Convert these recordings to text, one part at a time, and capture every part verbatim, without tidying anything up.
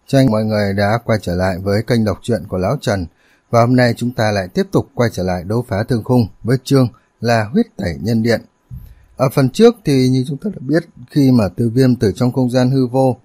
Chào mọi người đã quay trở lại với kênh đọc truyện của Lão Trần. Và hôm nay chúng ta lại tiếp tục quay trở lại đấu phá thương khung với chương là huyết tẩy nhân điện. Ở phần trước thì như chúng ta đã biết, khi mà Tiêu Viêm từ trong không gian hư vô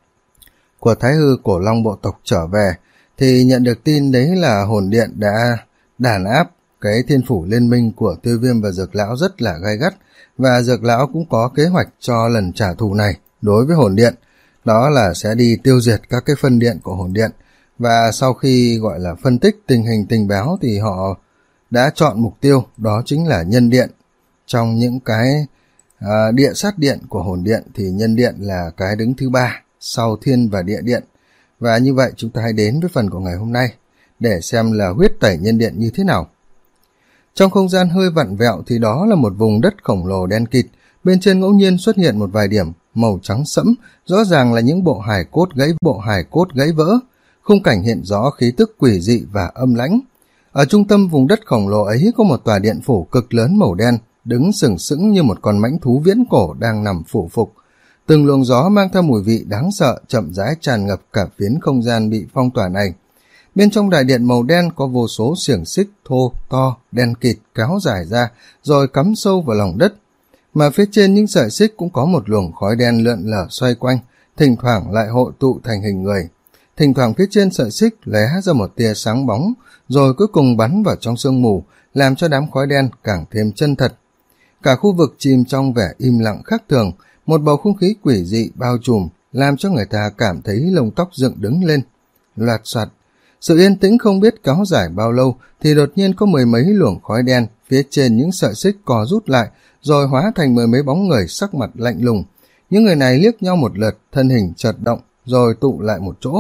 của Thái Hư Cổ Long bộ tộc trở về thì nhận được tin đấy là hồn điện đã đàn áp cái thiên phủ liên minh của Tiêu Viêm và Dược Lão rất là gay gắt, và Dược Lão cũng có kế hoạch cho lần trả thù này đối với hồn điện, đó là sẽ đi tiêu diệt các cái phân điện của hồn điện. Và sau khi gọi là phân tích tình hình tình báo thì họ đã chọn mục tiêu đó chính là nhân điện. Trong những cái à, địa sát điện của hồn điện thì nhân điện là cái đứng thứ ba sau thiên và địa điện. Và như vậy chúng ta hãy đến với phần của ngày hôm nay để xem là huyết tẩy nhân điện như thế nào. Trong không gian hơi vặn vẹo thì đó là một vùng đất khổng lồ đen kịt, bên trên ngẫu nhiên xuất hiện một vài điểm màu trắng sẫm, rõ ràng là những bộ hài cốt gãy bộ hài cốt gãy vỡ. Khung cảnh hiện rõ khí tức quỷ dị và âm lãnh. Ở trung tâm vùng đất khổng lồ ấy có một tòa điện phủ cực lớn màu đen, đứng sừng sững như một con mãnh thú viễn cổ đang nằm phủ phục. Từng luồng gió mang theo mùi vị đáng sợ chậm rãi tràn ngập cả phiến không gian bị phong tỏa này. Bên trong đại điện màu đen có vô số xiềng xích thô, to, đen kịt kéo dài ra rồi cắm sâu vào lòng đất. Mà phía trên những sợi xích cũng có một luồng khói đen lượn lờ xoay quanh, thỉnh thoảng lại hội tụ thành hình người. Thỉnh thoảng phía trên sợi xích lóe ra một tia sáng bóng, rồi cuối cùng bắn vào trong sương mù, làm cho đám khói đen càng thêm chân thật. Cả khu vực chìm trong vẻ im lặng khác thường, một bầu không khí quỷ dị bao trùm, làm cho người ta cảm thấy lông tóc dựng đứng lên. Loạt soạt, sự yên tĩnh không biết kéo dài bao lâu thì đột nhiên có mười mấy luồng khói đen phía trên những sợi xích co rút lại, rồi hóa thành mười mấy bóng người sắc mặt lạnh lùng. Những người này liếc nhau một lượt, thân hình chợt động, rồi tụ lại một chỗ.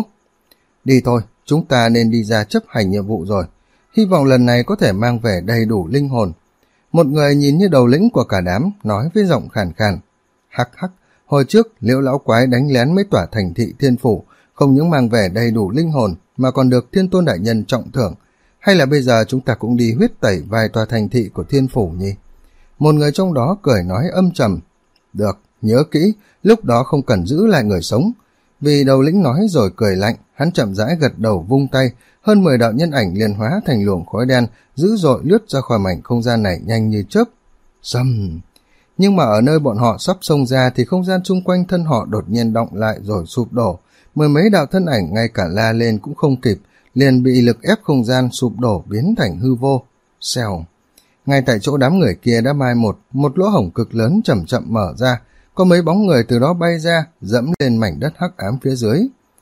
Đi thôi, chúng ta nên đi ra chấp hành nhiệm vụ rồi. Hy vọng lần này có thể mang về đầy đủ linh hồn. Một người nhìn như đầu lĩnh của cả đám, nói với giọng khàn khàn. Hắc hắc, hồi trước Liễu lão quái đánh lén mấy tòa thành thị thiên phủ, không những mang về đầy đủ linh hồn, mà còn được Thiên Tôn đại nhân trọng thưởng. Hay là bây giờ chúng ta cũng đi huyết tẩy vài tòa thành thị của thiên phủ nhỉ? Một người trong đó cười nói âm trầm. Được, nhớ kỹ, lúc đó không cần giữ lại người sống. Vì đầu lĩnh nói rồi cười lạnh, hắn chậm rãi gật đầu vung tay, hơn mười đạo nhân ảnh liền hóa thành luồng khói đen, dữ dội lướt ra khỏi mảnh không gian này nhanh như chớp. Xăm! Nhưng mà ở nơi bọn họ sắp xông ra thì không gian chung quanh thân họ đột nhiên động lại rồi sụp đổ. Mười mấy đạo thân ảnh ngay cả la lên cũng không kịp, liền bị lực ép không gian sụp đổ biến thành hư vô. Xèo! Ngay tại chỗ đám người kia đã mai một, một lỗ hổng cực lớn chậm chậm mở ra, có mấy bóng người từ đó bay ra, dẫm lên mảnh đất hắc ám phía dưới.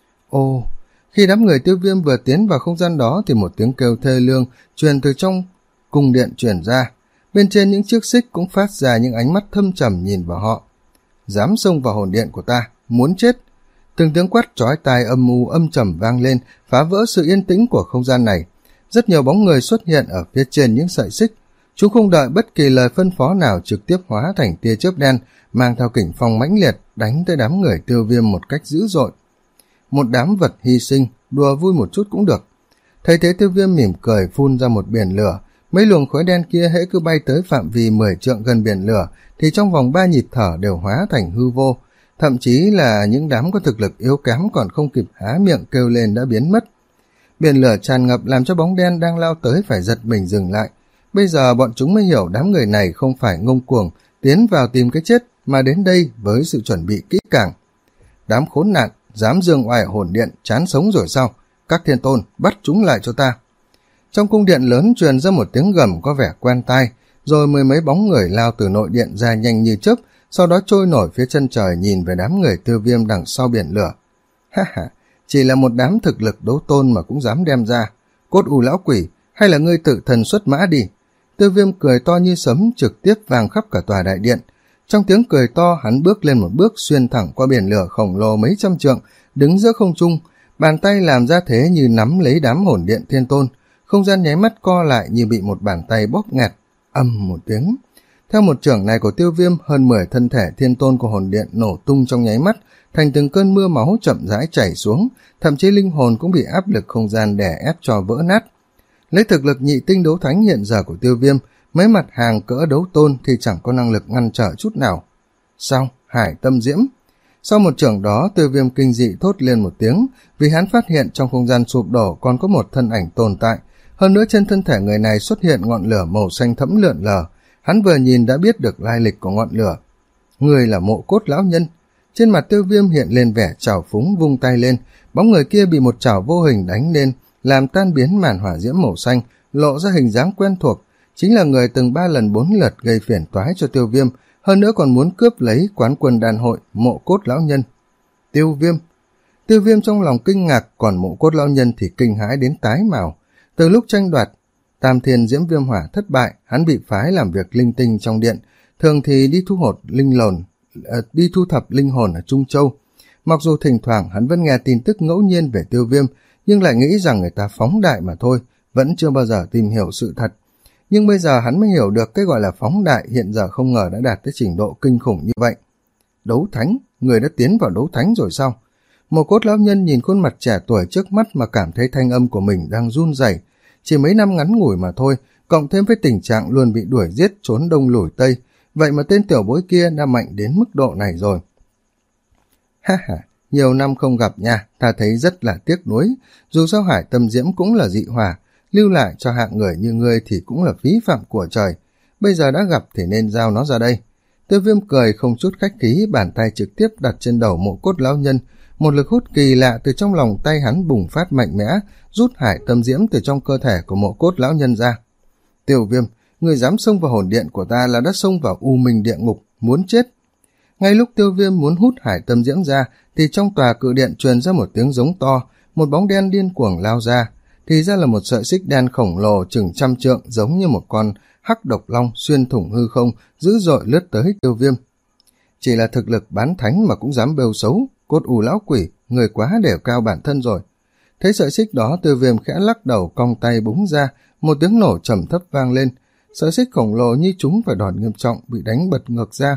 Ô, khi đám người Tiêu Viêm vừa tiến vào không gian đó thì một tiếng kêu thê lương truyền từ trong cung điện truyền ra. Bên trên những chiếc xích cũng phát ra những ánh mắt thâm trầm nhìn vào họ. Dám xông vào hồn điện của ta, muốn chết. Từng tiếng quát chói tai âm u âm trầm vang lên, phá vỡ sự yên tĩnh của không gian này. Rất nhiều bóng người xuất hiện ở phía trên những sợi xích. Chúng không đợi bất kỳ lời phân phó nào, trực tiếp hóa thành tia chớp đen, mang theo kình phong mãnh liệt, đánh tới đám người Tiêu Viêm một cách dữ dội. Một đám vật hy sinh, đùa vui một chút cũng được. Thấy thế Tiêu Viêm mỉm cười phun ra một biển lửa, mấy luồng khói đen kia hễ cứ bay tới phạm vi mười trượng gần biển lửa, thì trong vòng ba nhịp thở đều hóa thành hư vô. Thậm chí là những đám có thực lực yếu kém còn không kịp há miệng kêu lên đã biến mất. Biển lửa tràn ngập làm cho bóng đen đang lao tới phải giật mình dừng lại. Bây giờ bọn chúng mới hiểu đám người này không phải ngông cuồng, tiến vào tìm cái chết, mà đến đây với sự chuẩn bị kỹ càng. Đám khốn nạn, dám dương oai hồn điện, chán sống rồi sao? Các thiên tôn, bắt chúng lại cho ta. Trong cung điện lớn truyền ra một tiếng gầm có vẻ quen tai, rồi mười mấy bóng người lao từ nội điện ra nhanh như chớp, sau đó trôi nổi phía chân trời nhìn về đám người Tiêu Viêm đằng sau biển lửa. Ha ha, chỉ là một đám thực lực đấu tôn mà cũng dám đem ra. Cốt u lão quỷ, hay là ngươi tự thần xuất mã đi. Tiêu Viêm cười to như sấm trực tiếp vang khắp cả tòa đại điện. Trong tiếng cười to, hắn bước lên một bước xuyên thẳng qua biển lửa khổng lồ mấy trăm trượng, đứng giữa không trung, bàn tay làm ra thế như nắm lấy đám hồn điện thiên tôn. Không gian nháy mắt co lại như bị một bàn tay bóp nghẹt. Ầm một tiếng. Theo một chưởng này của Tiêu Viêm, hơn mười thân thể thiên tôn của hồn điện nổ tung trong nháy mắt, thành từng cơn mưa máu chậm rãi chảy xuống, thậm chí linh hồn cũng bị áp lực không gian đè ép cho vỡ nát. Lấy thực lực nhị tinh đấu thánh hiện giờ của Tiêu Viêm, mấy mặt hàng cỡ đấu tôn thì chẳng có năng lực ngăn trở chút nào. Sao? Hải tâm diễm. Sau một chưởng đó, Tiêu Viêm kinh dị thốt lên một tiếng, vì hắn phát hiện trong không gian sụp đổ còn có một thân ảnh tồn tại. Hơn nữa trên thân thể người này xuất hiện ngọn lửa màu xanh thẫm lượn lờ. Hắn vừa nhìn đã biết được lai lịch của ngọn lửa. Người là Mộ Cốt lão nhân. Trên mặt Tiêu Viêm hiện lên vẻ trào phúng, vung tay lên, bóng người kia bị một chảo vô hình đánh lên, làm tan biến màn hỏa diễm màu xanh, lộ ra hình dáng quen thuộc, chính là người từng ba lần bốn lượt gây phiền toái cho Tiêu Viêm, hơn nữa còn muốn cướp lấy quán quân đàn hội Mộ Cốt lão nhân. Tiêu Viêm. Tiêu Viêm trong lòng kinh ngạc, còn Mộ Cốt lão nhân thì kinh hãi đến tái màu. Từ lúc tranh đoạt Tam Thiên Diễm Viêm Hỏa thất bại, hắn bị phái làm việc linh tinh trong điện, thường thì đi thu hột linh lồn, uh, đi thu thập linh hồn ở Trung Châu. Mặc dù thỉnh thoảng hắn vẫn nghe tin tức ngẫu nhiên về Tiêu Viêm, nhưng lại nghĩ rằng người ta phóng đại mà thôi, vẫn chưa bao giờ tìm hiểu sự thật. Nhưng bây giờ hắn mới hiểu được cái gọi là phóng đại hiện giờ không ngờ đã đạt tới trình độ kinh khủng như vậy. Đấu thánh, người đã tiến vào đấu thánh rồi sao? Mộ Cốt lão nhân nhìn khuôn mặt trẻ tuổi trước mắt mà cảm thấy thanh âm của mình đang run rẩy. Chỉ mấy năm ngắn ngủi mà thôi, cộng thêm với tình trạng luôn bị đuổi giết trốn đông lùi tây, vậy mà tên tiểu bối kia đã mạnh đến mức độ này rồi. Ha ha, nhiều năm không gặp nha, ta thấy rất là tiếc nuối, dù sao Hải Tâm Diễm cũng là dị hỏa, lưu lại cho hạng người như ngươi thì cũng là phí phạm của trời, bây giờ đã gặp thì nên giao nó ra đây. Tiêu Viêm cười không chút khách khí, bàn tay trực tiếp đặt trên đầu Mộ Cốt lão nhân, một lực hút kỳ lạ từ trong lòng tay hắn bùng phát mạnh mẽ, rút Hải Tâm Diễm từ trong cơ thể của Mộ Cốt lão nhân ra. Tiêu Viêm, người dám xông vào hồn điện của ta là đã xông vào u minh địa ngục, muốn chết. Ngay lúc Tiêu Viêm muốn hút Hải Tâm Diễm ra, thì trong tòa cự điện truyền ra một tiếng giống to, một bóng đen điên cuồng lao ra, thì ra là một sợi xích đen khổng lồ chừng trăm trượng, giống như một con hắc độc long xuyên thủng hư không, dữ dội lướt tới Tiêu Viêm. Chỉ là thực lực bán thánh mà cũng dám bêu xấu, Cốt U lão quỷ, người quá đều cao bản thân rồi. Thấy sợi xích đó, Tiêu Viêm khẽ lắc đầu, cong tay búng ra, một tiếng nổ trầm thấp vang lên, sợi xích khổng lồ như trúng phải đòn nghiêm trọng, bị đánh bật ngược ra.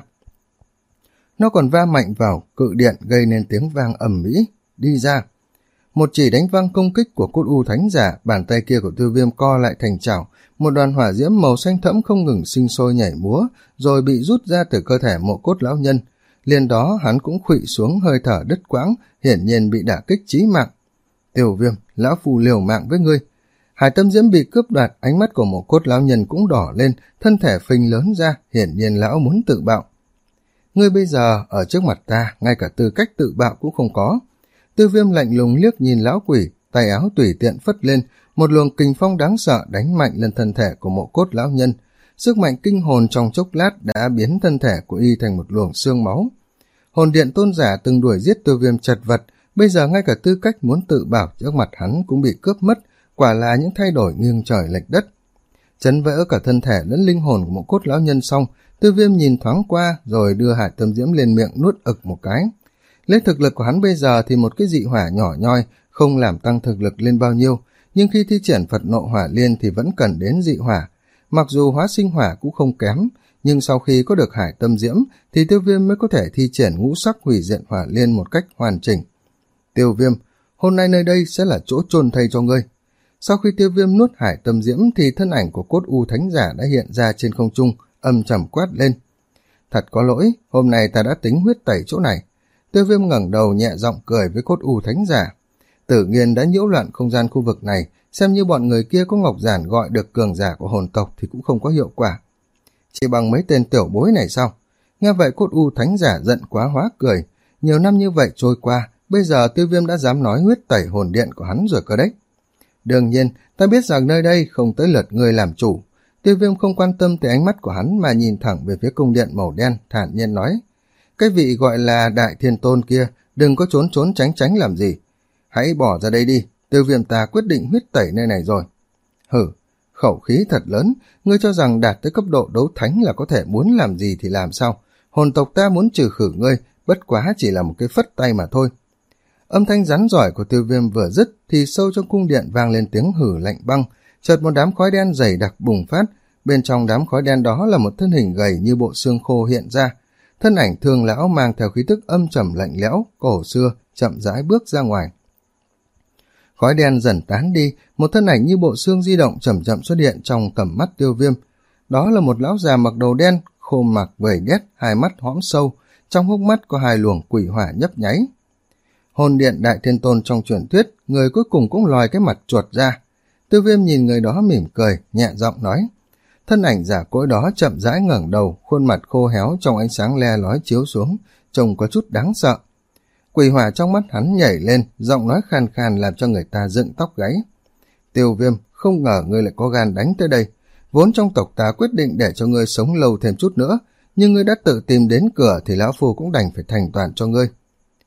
Nó còn va mạnh vào cự điện, gây nên tiếng vang ầm ĩ. Đi ra. Một chỉ đánh văng công kích của Cốt U thánh giả, bàn tay kia của Tiêu Viêm co lại thành chảo, một đoàn hỏa diễm màu xanh thẫm không ngừng sinh sôi nhảy múa, rồi bị rút ra từ cơ thể Mộ Cốt lão nhân. Liền đó hắn cũng khuỵu xuống, hơi thở đứt quãng, hiển nhiên bị đả kích chí mạng. Tiêu Viêm, lão phù liều mạng với ngươi. Hải Tâm Diễm bị cướp đoạt, ánh mắt của Mộ Cốt lão nhân cũng đỏ lên, thân thể phình lớn ra, hiển nhiên lão muốn tự bạo. Ngươi bây giờ ở trước mặt ta, ngay cả tư cách tự bạo cũng không có. Tiêu Viêm lạnh lùng liếc nhìn lão quỷ, tay áo tùy tiện phất lên, một luồng kình phong đáng sợ đánh mạnh lên thân thể của Mộ Cốt lão nhân. Sức mạnh kinh hồn trong chốc lát đã biến thân thể của y thành một luồng xương máu. Hồn điện tôn giả từng đuổi giết Tiêu Viêm chật vật, bây giờ ngay cả tư cách muốn tự bảo trước mặt hắn cũng bị cướp mất, quả là những thay đổi nghiêng trời lệch đất. Chấn vỡ cả thân thể lẫn linh hồn của Mộ Cốt lão nhân xong, Tiêu Viêm nhìn thoáng qua rồi đưa Hải Tâm Diễm lên miệng nuốt ực một cái. Lấy thực lực của hắn bây giờ thì một cái dị hỏa nhỏ nhoi không làm tăng thực lực lên bao nhiêu, nhưng khi thi triển Phật Nộ Hỏa Liên thì vẫn cần đến dị hỏa. Mặc dù hóa sinh hỏa cũng không kém, nhưng sau khi có được Hải Tâm Diễm thì Tiêu Viêm mới có thể thi triển ngũ sắc hủy diện hỏa liên một cách hoàn chỉnh. Tiêu Viêm, hôm nay nơi đây sẽ là chỗ chôn thây cho ngươi. Sau khi Tiêu Viêm nuốt Hải Tâm Diễm thì thân ảnh của Cốt U thánh giả đã hiện ra trên không trung, âm trầm quát lên. Thật có lỗi, hôm nay ta đã tính huyết tẩy chỗ này. Tiêu Viêm ngẩng đầu nhẹ giọng cười với Cốt U thánh giả. Tử Nghiên đã nhiễu loạn không gian khu vực này, xem như bọn người kia có ngọc giản gọi được cường giả của hồn tộc thì cũng không có hiệu quả. Chỉ bằng mấy tên tiểu bối này sao? Nghe vậy Cốt U thánh giả giận quá hóa cười. Nhiều năm như vậy trôi qua, bây giờ Tiêu Viêm đã dám nói huyết tẩy hồn điện của hắn rồi cơ đấy. Đương nhiên, ta biết rằng nơi đây không tới lượt người làm chủ. Tiêu Viêm không quan tâm tới ánh mắt của hắn mà nhìn thẳng về phía cung điện màu đen, thản nhiên nói. Cái vị gọi là Đại Thiên Tôn kia, đừng có trốn trốn tránh tránh làm gì. Hãy bỏ ra đây đi, Tiêu Viêm ta quyết định huyết tẩy nơi này rồi. Hử, khẩu khí thật lớn, ngươi cho rằng đạt tới cấp độ đấu thánh là có thể muốn làm gì thì làm sao. Hồn tộc ta muốn trừ khử ngươi, bất quá chỉ là một cái phất tay mà thôi. Âm thanh rắn giỏi của Tiêu Viêm vừa dứt thì sâu trong cung điện vang lên tiếng hử lạnh băng, chợt một đám khói đen dày đặc bùng phát, bên trong đám khói đen đó là một thân hình gầy như bộ xương khô hiện ra. Thân ảnh Thương lão mang theo khí tức âm trầm lạnh lẽo, cổ xưa, chậm rãi bước ra ngoài. Khói đen dần tán đi, một thân ảnh như bộ xương di động chậm chậm xuất hiện trong tầm mắt Tiêu Viêm. Đó là một lão già mặc đồ đen, khô mặc vẩy đét, hai mắt hõm sâu, trong hốc mắt có hai luồng quỷ hỏa nhấp nháy. Hồn điện Đại Thiên Tôn trong truyền thuyết, người cuối cùng cũng lòi cái mặt chuột ra. Tiêu Viêm nhìn người đó mỉm cười, nhẹ giọng nói. Thân ảnh giả cỗi đó chậm rãi ngẩng đầu, khuôn mặt khô héo trong ánh sáng le lói chiếu xuống, trông có chút đáng sợ. Quỷ hỏa trong mắt hắn nhảy lên, giọng nói khàn khàn làm cho người ta dựng tóc gáy. Tiêu Viêm, không ngờ ngươi lại có gan đánh tới đây. Vốn trong tộc ta quyết định để cho ngươi sống lâu thêm chút nữa, nhưng ngươi đã tự tìm đến cửa thì lão phu cũng đành phải thành toàn cho ngươi.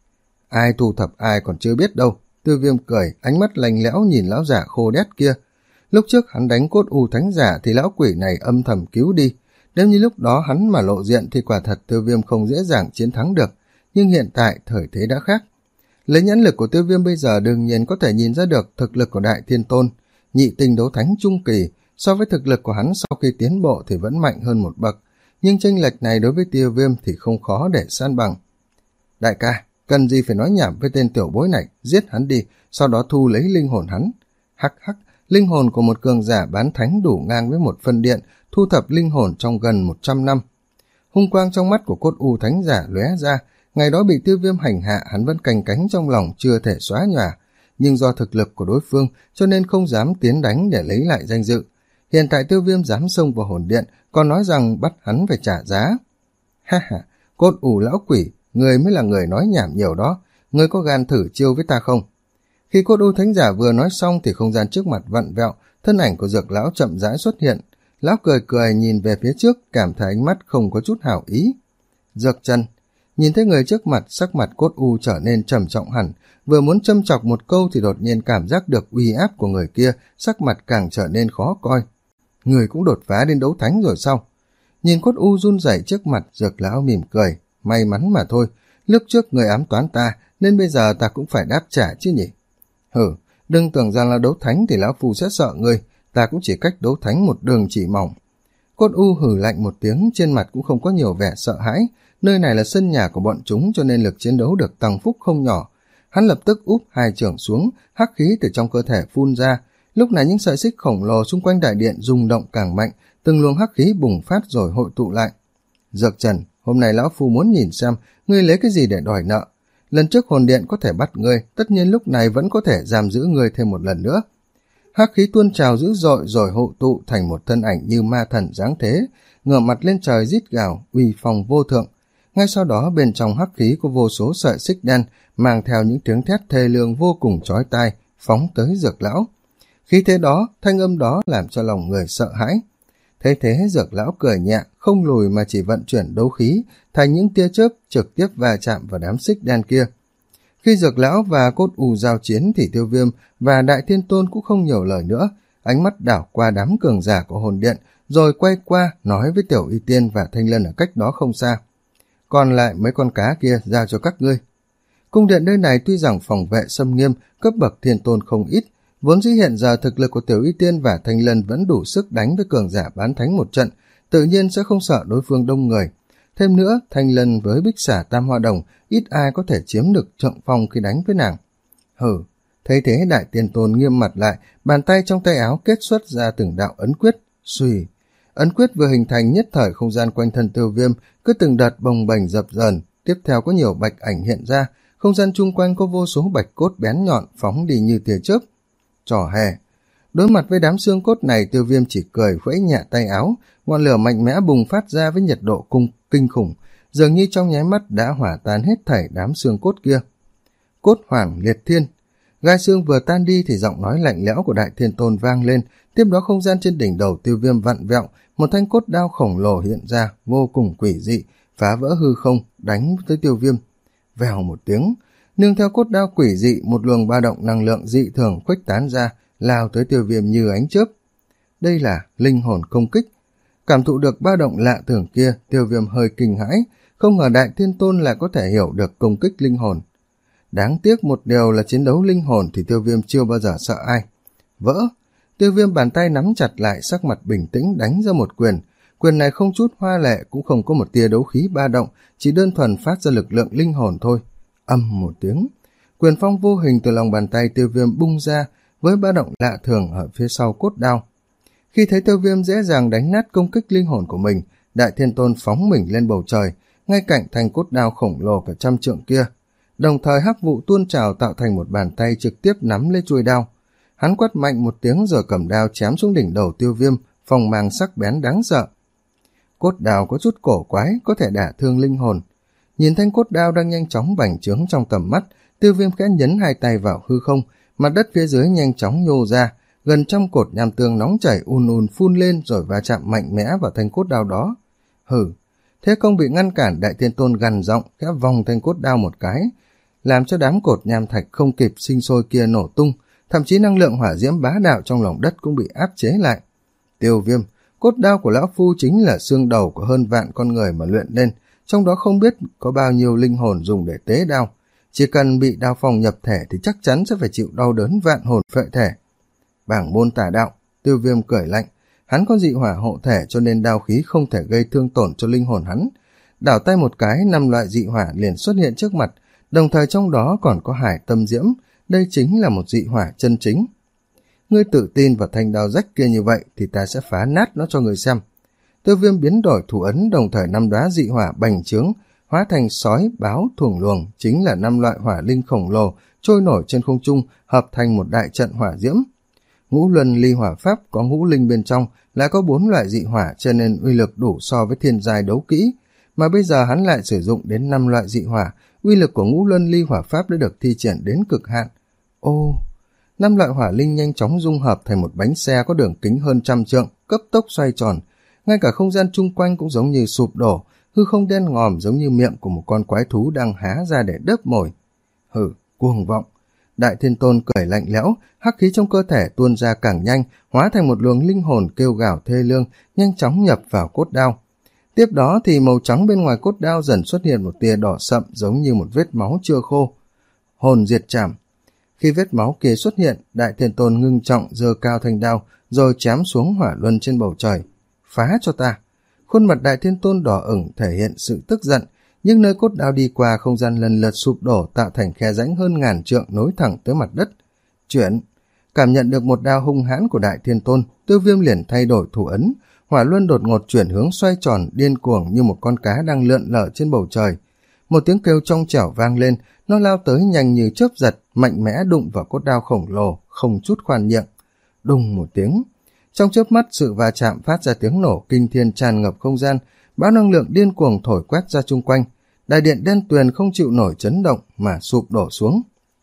Ai thu thập ai còn chưa biết đâu. Tiêu Viêm cười, ánh mắt lạnh lẽo nhìn lão giả khô đét kia. Lúc trước hắn đánh Cốt U thánh giả thì lão quỷ này âm thầm cứu đi. Nếu như lúc đó hắn mà lộ diện thì quả thật Tiêu Viêm không dễ dàng chiến thắng được. Nhưng hiện tại thời thế đã khác. Lấy nhãn lực của Tiêu Viêm bây giờ đương nhiên có thể nhìn ra được thực lực của Đại Thiên Tôn. Nhị tinh đấu thánh trung kỳ, so với thực lực của hắn sau khi tiến bộ thì vẫn mạnh hơn một bậc. Nhưng chênh lệch này đối với Tiêu Viêm thì không khó để san bằng. Đại ca, cần gì phải nói nhảm với tên tiểu bối này, giết hắn đi, sau đó thu lấy linh hồn hắn. Hắc hắc, linh hồn của một cường giả bán thánh đủ ngang với một phân điện, thu thập linh hồn trong gần một trăm năm. Hung quang trong mắt của Cốt U thánh giả lóe ra, ngày đó bị Tiêu Viêm hành hạ hắn vẫn canh cánh trong lòng chưa thể xóa nhòa, nhưng do thực lực của đối phương cho nên không dám tiến đánh để lấy lại danh dự. Hiện tại Tiêu Viêm dám xông vào hồn điện, còn nói rằng bắt hắn phải trả giá. Ha ha, Cốt U lão quỷ, người mới là người nói nhảm nhiều đó, người có gan thử chiêu với ta không? Khi Cốt U thánh giả vừa nói xong thì không gian trước mặt vặn vẹo, thân ảnh của Dược lão chậm rãi xuất hiện. Lão cười cười nhìn về phía trước, cảm thấy ánh mắt không có chút hảo ý. Dược Chân, nhìn thấy người trước mặt, sắc mặt Cốt U trở nên trầm trọng hẳn, vừa muốn châm chọc một câu thì đột nhiên cảm giác được uy áp của người kia, sắc mặt càng trở nên khó coi. Người cũng đột phá đến đấu thánh rồi sao? Nhìn Cốt U run rẩy trước mặt, Dược lão mỉm cười, may mắn mà thôi, lúc trước người ám toán ta nên bây giờ ta cũng phải đáp trả chứ nhỉ. Hử, đừng tưởng rằng là đấu thánh thì lão phu sẽ sợ ngươi, ta cũng chỉ cách đấu thánh một đường chỉ mỏng. Cốt U hử lạnh một tiếng, trên mặt cũng không có nhiều vẻ sợ hãi, nơi này là sân nhà của bọn chúng cho nên lực chiến đấu được tăng phúc không nhỏ. Hắn lập tức úp hai chưởng xuống, hắc khí từ trong cơ thể phun ra, lúc này những sợi xích khổng lồ xung quanh đại điện rung động càng mạnh, từng luồng hắc khí bùng phát rồi hội tụ lại. Dược Trần, hôm nay lão phu muốn nhìn xem ngươi lấy cái gì để đòi nợ. Lần trước hồn điện có thể bắt ngươi, tất nhiên lúc này vẫn có thể giam giữ ngươi thêm một lần nữa. Hắc khí tuôn trào dữ dội rồi hội tụ thành một thân ảnh như ma thần dáng thế, ngửa mặt lên trời rít gào, uy phong vô thượng. Ngay sau đó bên trong hắc khí có vô số sợi xích đen, mang theo những tiếng thét thê lương vô cùng chói tai, phóng tới Dược lão. Khí thế đó, thanh âm đó làm cho lòng người sợ hãi. Thế thế Dược lão cười nhẹ, không lùi mà chỉ vận chuyển đấu khí thành những tia chớp trực tiếp va chạm vào đám xích đen kia. Khi Dược lão và Cốt U giao chiến thì Tiêu Viêm và Đại Thiên Tôn cũng không nhiều lời nữa, ánh mắt đảo qua đám cường giả của hồn điện, rồi quay qua nói với Tiểu Y Tiên và Thanh Lân ở cách đó không xa. Còn lại mấy con cá kia giao cho các ngươi. Cung điện nơi này tuy rằng phòng vệ xâm nghiêm, cấp bậc thiên tôn không ít, vốn dĩ hiện giờ thực lực của Tiểu Y Tiên và Thanh Lân vẫn đủ sức đánh với cường giả bán thánh một trận, tự nhiên sẽ không sợ đối phương đông người. Thêm nữa, Thanh Lân với Bích Xả Tam Hoa Đồng, ít ai có thể chiếm được thượng phong khi đánh với nàng. Hử, thấy thế Đại Tiên Tôn nghiêm mặt lại, bàn tay trong tay áo kết xuất ra từng đạo ấn quyết, suy. Ấn quyết vừa hình thành nhất thời không gian quanh thân Tiêu Viêm cứ từng đợt bồng bềnh dập dờn, tiếp theo có nhiều bạch ảnh hiện ra, không gian chung quanh có vô số bạch cốt bén nhọn phóng đi như tia chớp. Trò hề. Đối mặt với đám xương cốt này, Tiêu Viêm chỉ cười vẫy nhẹ tay áo, ngọn lửa mạnh mẽ bùng phát ra với nhiệt độ cung kinh khủng, dường như trong nháy mắt đã hỏa tan hết thảy đám xương cốt kia. Cốt Hoàng Liệt Thiên. Gai xương vừa tan đi thì giọng nói lạnh lẽo của Đại Thiên Tôn vang lên, tiếp đó không gian trên đỉnh đầu Tiêu Viêm vặn vẹo, một thanh cốt đao khổng lồ hiện ra, vô cùng quỷ dị, phá vỡ hư không, đánh tới Tiêu Viêm. Vèo một tiếng, nương theo cốt đao quỷ dị, một luồng ba động năng lượng dị thường khuếch tán ra, lao tới Tiêu Viêm như ánh chớp. Đây là linh hồn công kích. Cảm thụ được ba động lạ thường kia, Tiêu Viêm hơi kinh hãi, không ngờ Đại Thiên Tôn lại có thể hiểu được công kích linh hồn. Đáng tiếc một điều là chiến đấu linh hồn thì Tiêu Viêm chưa bao giờ sợ ai. Vỡ. Tiêu Viêm bàn tay nắm chặt lại, sắc mặt bình tĩnh đánh ra một quyền. Quyền này không chút hoa lệ, cũng không có một tia đấu khí ba động, chỉ đơn thuần phát ra lực lượng linh hồn thôi. Âm một tiếng, quyền phong vô hình từ lòng bàn tay Tiêu Viêm bung ra với ba động lạ thường ở phía sau cốt đao. Khi thấy Tiêu Viêm dễ dàng đánh nát công kích linh hồn của mình, Đại Thiên Tôn phóng mình lên bầu trời, ngay cạnh thanh cốt đao khổng lồ cả trăm trượng kia. Đồng thời hắc vụ tuôn trào tạo thành một bàn tay trực tiếp nắm lấy chuôi đao. Hắn quát mạnh một tiếng rồi cầm đao chém xuống đỉnh đầu Tiêu Viêm, phong mang sắc bén đáng sợ. Cốt đao có chút cổ quái, có thể đả thương linh hồn. Nhìn thanh cốt đao đang nhanh chóng bành trướng trong tầm mắt, Tiêu Viêm khẽ nhấn hai tay vào hư không, mặt đất phía dưới nhanh chóng nhô ra, gần trăm cột nham tương nóng chảy ùn ùn phun lên rồi va chạm mạnh mẽ vào thanh cốt đao đó. Hừ, thế công bị ngăn cản, Đại Thiên Tôn gằn giọng khẽ vòng thanh cốt đao một cái, làm cho đám cột nham thạch không kịp sinh sôi kia nổ tung, thậm chí năng lượng hỏa diễm bá đạo trong lòng đất cũng bị áp chế lại. Tiêu Viêm, cốt đao của lão phu chính là xương đầu của hơn vạn con người mà luyện lên, trong đó không biết có bao nhiêu linh hồn dùng để tế đao. Chỉ cần bị đao phong nhập thể thì chắc chắn sẽ phải chịu đau đớn vạn hồn phệ thể. Bảng môn tà đạo, Tiêu Viêm cười lạnh. Hắn có dị hỏa hộ thể cho nên đao khí không thể gây thương tổn cho linh hồn hắn. Đảo tay một cái, năm loại dị hỏa liền xuất hiện trước mặt, đồng thời trong đó còn có hải tâm diễm. Đây chính là một dị hỏa chân chính. Ngươi tự tin vào thanh đao rách kia như vậy thì ta sẽ phá nát nó cho ngươi xem. Tiêu Viêm biến đổi thủ ấn, đồng thời năm đóa dị hỏa bành trướng, hóa thành sói, báo, thuồng luồng, chính là năm loại hỏa linh khổng lồ trôi nổi trên không trung, hợp thành một đại trận hỏa diễm. Ngũ luân ly hỏa pháp có ngũ linh bên trong, lại có bốn loại dị hỏa cho nên uy lực đủ so với thiên giai đấu kỹ, mà bây giờ hắn lại sử dụng đến năm loại dị hỏa, uy lực của ngũ luân ly hỏa pháp đã được thi triển đến cực hạn. Ô, năm loại hỏa linh nhanh chóng dung hợp thành một bánh xe có đường kính hơn trăm trượng, cấp tốc xoay tròn, ngay cả không gian chung quanh cũng giống như sụp đổ, hư không đen ngòm giống như miệng của một con quái thú đang há ra để đớp mồi. Hừ, cuồng vọng. Đại Thiên Tôn cười lạnh lẽo, hắc khí trong cơ thể tuôn ra càng nhanh, hóa thành một luồng linh hồn kêu gào thê lương, nhanh chóng nhập vào cốt đao. Tiếp đó thì màu trắng bên ngoài cốt đao dần xuất hiện một tia đỏ sậm giống như một vết máu chưa khô. Hồn diệt trảm. Khi vết máu kia xuất hiện, Đại Thiên Tôn ngưng trọng giơ cao thanh đao, rồi chém xuống hỏa luân trên bầu trời. Phá cho ta. Khuôn mặt Đại Thiên Tôn đỏ ửng thể hiện sự tức giận, nhưng nơi cốt đao đi qua, không gian lần lượt sụp đổ tạo thành khe rãnh hơn ngàn trượng nối thẳng tới mặt đất. Chuyển. Cảm nhận được một đao hung hãn của Đại Thiên Tôn, Tiêu Viêm liền thay đổi thủ ấn, hỏa luân đột ngột chuyển hướng xoay tròn điên cuồng như một con cá đang lượn lờ trên bầu trời. Một tiếng kêu trong trẻo vang lên, nó lao tới nhanh như chớp giật, mạnh mẽ đụng vào cốt đao khổng lồ, không chút khoan nhượng. Đùng một tiếng. Trong chớp mắt, sự va chạm phát ra tiếng nổ kinh thiên tràn ngập không gian, bão năng lượng điên cuồng thổi quét ra chung quanh. Đại điện đen tuyền không chịu nổi chấn động mà sụp đổ xuống.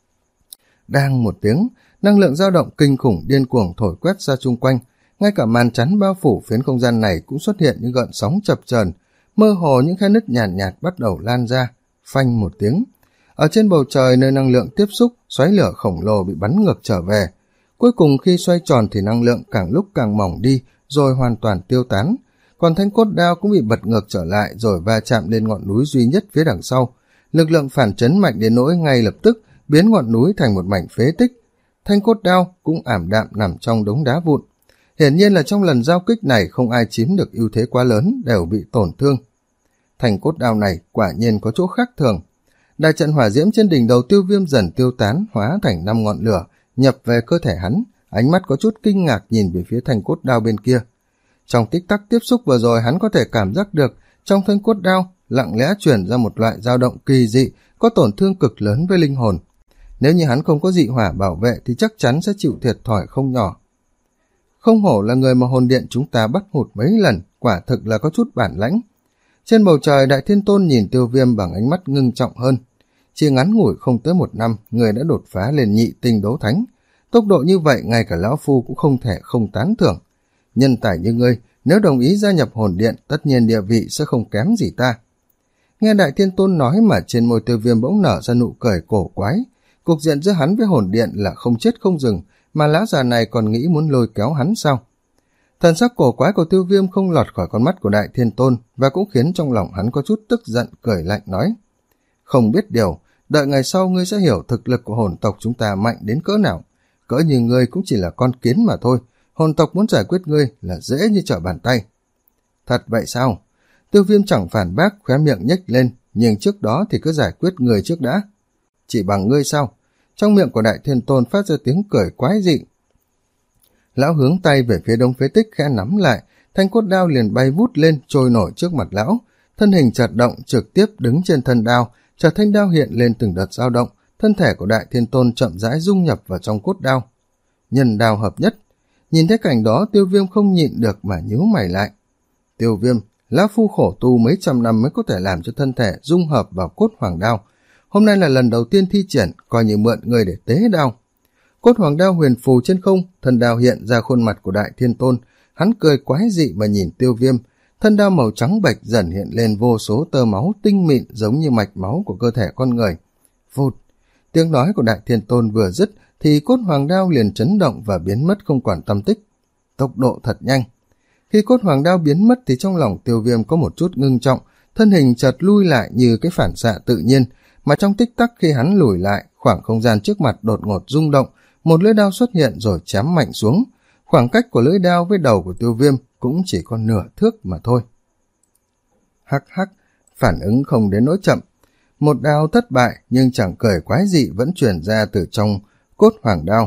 Đang một tiếng, năng lượng dao động kinh khủng điên cuồng thổi quét ra chung quanh, ngay cả màn chắn bao phủ phiến không gian này cũng xuất hiện những gợn sóng chập chờn, mơ hồ những khe nứt nhàn nhạt, nhạt bắt đầu lan ra. Phanh một tiếng, ở trên bầu trời nơi năng lượng tiếp xúc, xoáy lửa khổng lồ bị bắn ngược trở về. Cuối cùng khi xoay tròn thì năng lượng càng lúc càng mỏng đi, rồi hoàn toàn tiêu tán. Còn thanh cốt đao cũng bị bật ngược trở lại rồi va chạm lên ngọn núi duy nhất phía đằng sau. Lực lượng phản chấn mạnh đến nỗi ngay lập tức biến ngọn núi thành một mảnh phế tích. Thanh cốt đao cũng ảm đạm nằm trong đống đá vụn. Hiển nhiên là trong lần giao kích này không ai chiếm được ưu thế quá lớn, đều bị tổn thương. Thanh cốt đao này quả nhiên có chỗ khác thường. Đại trận hỏa diễm trên đỉnh đầu Tiêu Viêm dần tiêu tán, hóa thành năm ngọn lửa, nhập về cơ thể hắn, ánh mắt có chút kinh ngạc nhìn về phía thanh cốt đao bên kia. Trong tích tắc tiếp xúc vừa rồi, hắn có thể cảm giác được trong thanh cốt đao lặng lẽ truyền ra một loại dao động kỳ dị, có tổn thương cực lớn với linh hồn. Nếu như hắn không có dị hỏa bảo vệ thì chắc chắn sẽ chịu thiệt thòi không nhỏ. Không hổ là người mà hồn điện chúng ta bắt hụt mấy lần, quả thực là có chút bản lãnh. Trên bầu trời, Đại Thiên Tôn nhìn Tiêu Viêm bằng ánh mắt ngưng trọng hơn. Chỉ ngắn ngủi không tới một năm, người đã đột phá lên nhị tinh đấu thánh. Tốc độ như vậy ngay cả lão phu cũng không thể không tán thưởng. Nhân tài như ngươi, nếu đồng ý gia nhập hồn điện, tất nhiên địa vị sẽ không kém gì ta. Nghe Đại Thiên Tôn nói mà trên môi Tiêu Viêm bỗng nở ra nụ cười cổ quái. Cục diện giữa hắn với hồn điện là không chết không dừng, mà lão già này còn nghĩ muốn lôi kéo hắn sao? Thần sắc cổ quái của Tiêu Viêm không lọt khỏi con mắt của Đại Thiên Tôn, và cũng khiến trong lòng hắn có chút tức giận, cười lạnh nói: Không biết điều, đợi ngày sau ngươi sẽ hiểu thực lực của hồn tộc chúng ta mạnh đến cỡ nào. Cỡ như ngươi cũng chỉ là con kiến mà thôi, hồn tộc muốn giải quyết ngươi là dễ như trở bàn tay. Thật vậy sao? Tiêu Viêm chẳng phản bác, khóe miệng nhếch lên, nhưng trước đó thì cứ giải quyết người trước đã. Chỉ bằng ngươi sao? Trong miệng của Đại Thiên Tôn phát ra tiếng cười quái dị. Lão hướng tay về phía đông phế tích khẽ nắm lại, thanh cốt đao liền bay vút lên trôi nổi trước mặt lão, thân hình chợt động trực tiếp đứng trên thân đao, chợt thanh đao hiện lên từng đợt dao động, thân thể của Đại Thiên Tôn chậm rãi dung nhập vào trong cốt đao. Nhân đao hợp nhất. Nhìn thấy cảnh đó, Tiêu Viêm không nhịn được mà nhíu mày lại. Tiêu Viêm, lão phu khổ tu mấy trăm năm mới có thể làm cho thân thể dung hợp vào cốt hoàng đao. Hôm nay là lần đầu tiên thi triển, coi như mượn người để tế đao. Cốt hoàng đao huyền phù trên không, thân đao hiện ra khuôn mặt của Đại Thiên Tôn. Hắn cười quái dị mà nhìn Tiêu Viêm. Thân đao màu trắng bệch dần hiện lên vô số tơ máu tinh mịn giống như mạch máu của cơ thể con người. Vụt! Tiếng nói của Đại Thiên Tôn vừa dứt thì cốt hoàng đao liền chấn động và biến mất không còn tăm tích. Tốc độ thật nhanh. Khi cốt hoàng đao biến mất thì trong lòng Tiêu Viêm có một chút ngưng trọng, thân hình chợt lui lại như cái phản xạ tự nhiên, mà trong tích tắc khi hắn lùi lại, khoảng không gian trước mặt đột ngột rung động, một lưỡi đao xuất hiện rồi chém mạnh xuống. Khoảng cách của lưỡi đao với đầu của Tiêu Viêm cũng chỉ còn nửa thước mà thôi. Hắc hắc, phản ứng không đến nỗi chậm. Một đao thất bại nhưng chẳng cười quái dị vẫn truyền ra từ trong cốt hoàng đao.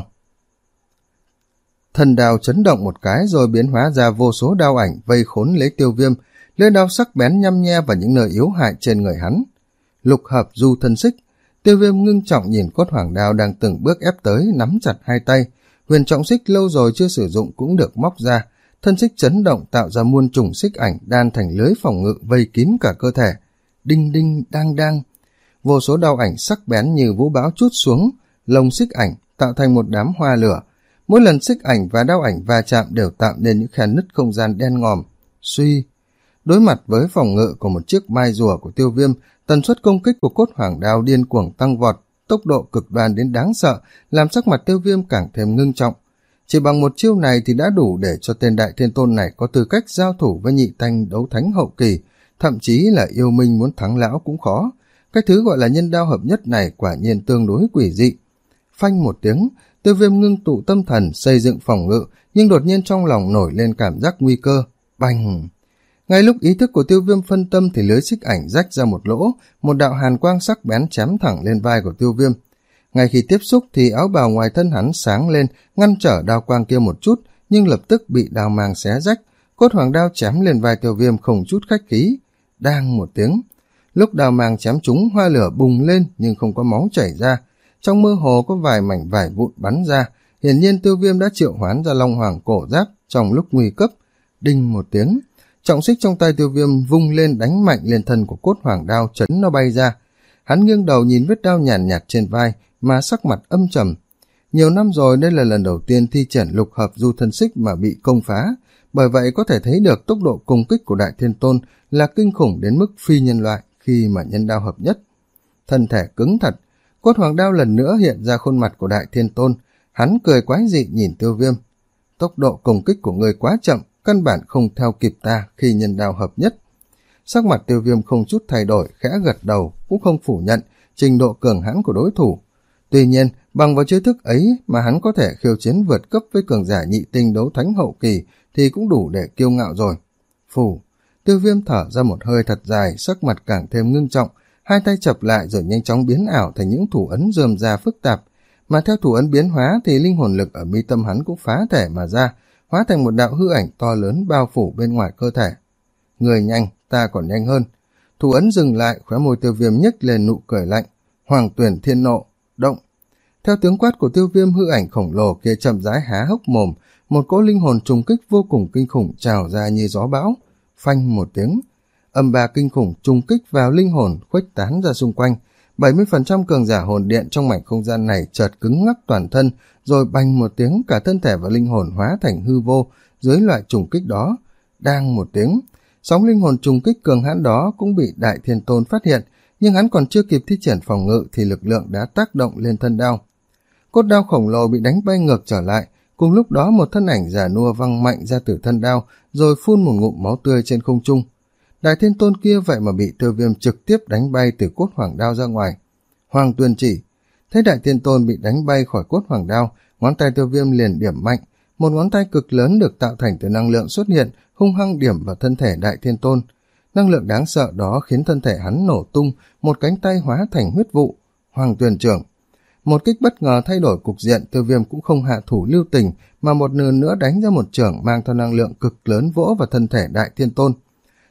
Thân đao chấn động một cái rồi biến hóa ra vô số đao ảnh vây khốn lấy Tiêu Viêm, lưỡi đao sắc bén nhăm nhe vào những nơi yếu hại trên người hắn. Lục hợp du thân xích. Tiêu Viêm ngưng trọng nhìn cốt hoàng đao đang từng bước ép tới, nắm chặt hai tay. Huyền trọng xích lâu rồi chưa sử dụng cũng được móc ra, thân xích chấn động tạo ra muôn trùng xích ảnh đan thành lưới phòng ngự vây kín cả cơ thể. Đinh đinh đang đang. Vô số đao ảnh sắc bén như vũ bão trút xuống lồng xích ảnh, tạo thành một đám hoa lửa. Mỗi lần xích ảnh và đao ảnh va chạm đều tạo nên những khe nứt không gian đen ngòm. Suy. Đối mặt với phòng ngự của một chiếc mai rùa của Tiêu Viêm, tần suất công kích của cốt hoàng đao điên cuồng tăng vọt, tốc độ cực đoan đến đáng sợ, làm sắc mặt Tiêu Viêm càng thêm ngưng trọng. Chỉ bằng một chiêu này thì đã đủ để cho tên Đại Thiên Tôn này có tư cách giao thủ với nhị tanh đấu thánh hậu kỳ, thậm chí là yêu minh muốn thắng lão cũng khó. Cái thứ gọi là nhân đao hợp nhất này quả nhiên tương đối quỷ dị. Phanh một tiếng, Tiêu Viêm ngưng tụ tâm thần xây dựng phòng ngự, nhưng đột nhiên trong lòng nổi lên cảm giác nguy cơ. Bành! Ngay lúc ý thức của Tiêu Viêm phân tâm thì lưới xích ảnh rách ra một lỗ, một đạo hàn quang sắc bén chém thẳng lên vai của Tiêu Viêm. Ngay khi tiếp xúc thì áo bào ngoài thân hắn sáng lên, ngăn trở đao quang kia một chút, nhưng lập tức bị đao mang xé rách. Cốt hoàng đao chém lên vai Tiêu Viêm không chút khách khí. Đang một tiếng. Lúc đao mang chém trúng, hoa lửa bùng lên nhưng không có máu chảy ra. Trong mơ hồ có vài mảnh vải vụn bắn ra. Hiển nhiên Tiêu Viêm đã triệu hoán ra Long Hoàng cổ giáp trong lúc nguy cấp. Đinh một tiếng. Trọng xích trong tay Tiêu Viêm vung lên đánh mạnh lên thân của cốt hoàng đao, chấn nó bay ra. Hắn nghiêng đầu nhìn vết đao nhàn nhạt, nhạt trên vai mà sắc mặt âm trầm. Nhiều năm rồi đây là lần đầu tiên thi triển lục hợp du thân xích mà bị công phá, bởi vậy có thể thấy được tốc độ công kích của Đại Thiên Tôn là kinh khủng đến mức phi nhân loại khi mà nhân đao hợp nhất. Thân thể cứng thật, cốt hoàng đao lần nữa hiện ra khuôn mặt của Đại Thiên Tôn, hắn cười quái dị nhìn Tiêu Viêm. Tốc độ công kích của người quá chậm, căn bản không theo kịp ta khi nhân đao hợp nhất. Sắc mặt Tiêu Viêm không chút thay đổi, khẽ gật đầu, cũng không phủ nhận trình độ cường hãn của đối thủ. Tuy nhiên, bằng vào chiêu thức ấy mà hắn có thể khiêu chiến vượt cấp với cường giả nhị tinh đấu thánh hậu kỳ thì cũng đủ để kiêu ngạo rồi. Phủ, Tiêu Viêm thở ra một hơi thật dài, sắc mặt càng thêm ngưng trọng, hai tay chập lại rồi nhanh chóng biến ảo thành những thủ ấn rườm rà phức tạp, mà theo thủ ấn biến hóa thì linh hồn lực ở mi tâm hắn cũng phá thể mà ra, hóa thành một đạo hư ảnh to lớn bao phủ bên ngoài cơ thể. Người nhanh, ta còn nhanh hơn. Thủ ấn dừng lại, khóe môi Tiêu Viêm nhếch lên nụ cười lạnh. Hoàng tuyển thiên nộ, động. Theo tiếng quát của Tiêu Viêm, hư ảnh khổng lồ kia chậm rãi há hốc mồm, một cỗ linh hồn trùng kích vô cùng kinh khủng trào ra như gió bão. Phanh một tiếng, âm ba kinh khủng trùng kích vào linh hồn khuếch tán ra xung quanh. bảy mươi phần trăm cường giả hồn điện trong mảnh không gian này chợt cứng ngắc toàn thân, rồi bành một tiếng cả thân thể và linh hồn hóa thành hư vô dưới loại trùng kích đó. Đang một tiếng, sóng linh hồn trùng kích cường hãn đó cũng bị Đại Thiên Tôn phát hiện, nhưng hắn còn chưa kịp thi triển phòng ngự thì lực lượng đã tác động lên thân đao. Cốt đao khổng lồ bị đánh bay ngược trở lại, cùng lúc đó một thân ảnh già nua văng mạnh ra từ thân đao, rồi phun một ngụm máu tươi trên không trung. Đại Thiên Tôn kia vậy mà bị Tiêu Viêm trực tiếp đánh bay từ cốt hoàng đao ra ngoài. Hoàng tuyên chỉ. Thấy Đại Thiên Tôn bị đánh bay khỏi cốt hoàng đao, ngón tay Tiêu Viêm liền điểm mạnh, một ngón tay cực lớn được tạo thành từ năng lượng xuất hiện, hung hăng điểm vào thân thể Đại Thiên Tôn. Năng lượng đáng sợ đó khiến thân thể hắn nổ tung, một cánh tay hóa thành huyết vụ. Hoàng tuyển trưởng. Một kích bất ngờ thay đổi cục diện, Tiêu Viêm cũng không hạ thủ lưu tình, mà một lần nữa đánh ra một chưởng mang theo năng lượng cực lớn vỗ vào thân thể Đại Thiên Tôn.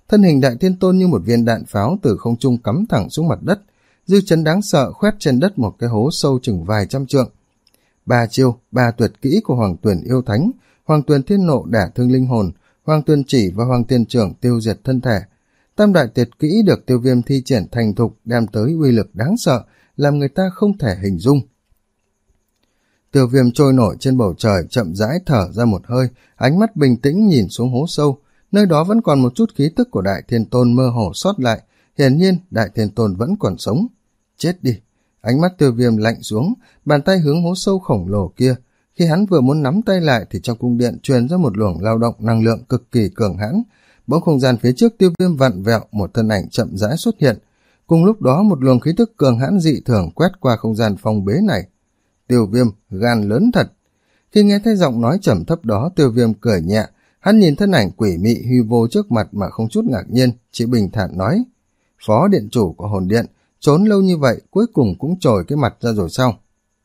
Thân hình Đại Thiên Tôn như một viên đạn pháo từ không trung cắm thẳng xuống mặt đất, dư chấn đáng sợ khoét trên đất một cái hố sâu chừng vài trăm trượng. Ba chiêu, ba tuyệt kỹ của Hoàng Tuyền Yêu Thánh, Hoàng Tuyền Thiên Nộ đả thương linh hồn, Hoàng Tuyền Chỉ và Hoàng Tuyền Trưởng tiêu diệt thân thể. Tam đại tuyệt kỹ được Tiêu Viêm thi triển thành thục đem tới uy lực đáng sợ, làm người ta không thể hình dung. Tiêu Viêm trôi nổi trên bầu trời, chậm rãi thở ra một hơi, ánh mắt bình tĩnh nhìn xuống hố sâu. Nơi đó vẫn còn một chút khí tức của Đại Thiên Tôn mơ hồ sót lại, hiển nhiên Đại Thiên Tôn vẫn còn sống. Chết đi! Ánh mắt Tiêu Viêm lạnh xuống, bàn tay hướng hố sâu khổng lồ kia. Khi hắn vừa muốn nắm tay lại thì trong cung điện truyền ra một luồng lao động năng lượng cực kỳ cường hãn. Bỗng không gian phía trước Tiêu Viêm vặn vẹo, một thân ảnh chậm rãi xuất hiện. Cùng lúc đó một luồng khí tức cường hãn dị thường quét qua không gian phong bế này. Tiêu Viêm, gan lớn thật. Khi nghe thấy giọng nói trầm thấp đó, Tiêu Viêm cười nhẹ. Hắn nhìn thân ảnh quỷ mị hư vô trước mặt mà không chút ngạc nhiên, chỉ bình thản nói: Phó điện chủ của hồn điện, trốn lâu như vậy cuối cùng cũng trồi cái mặt ra rồi sao?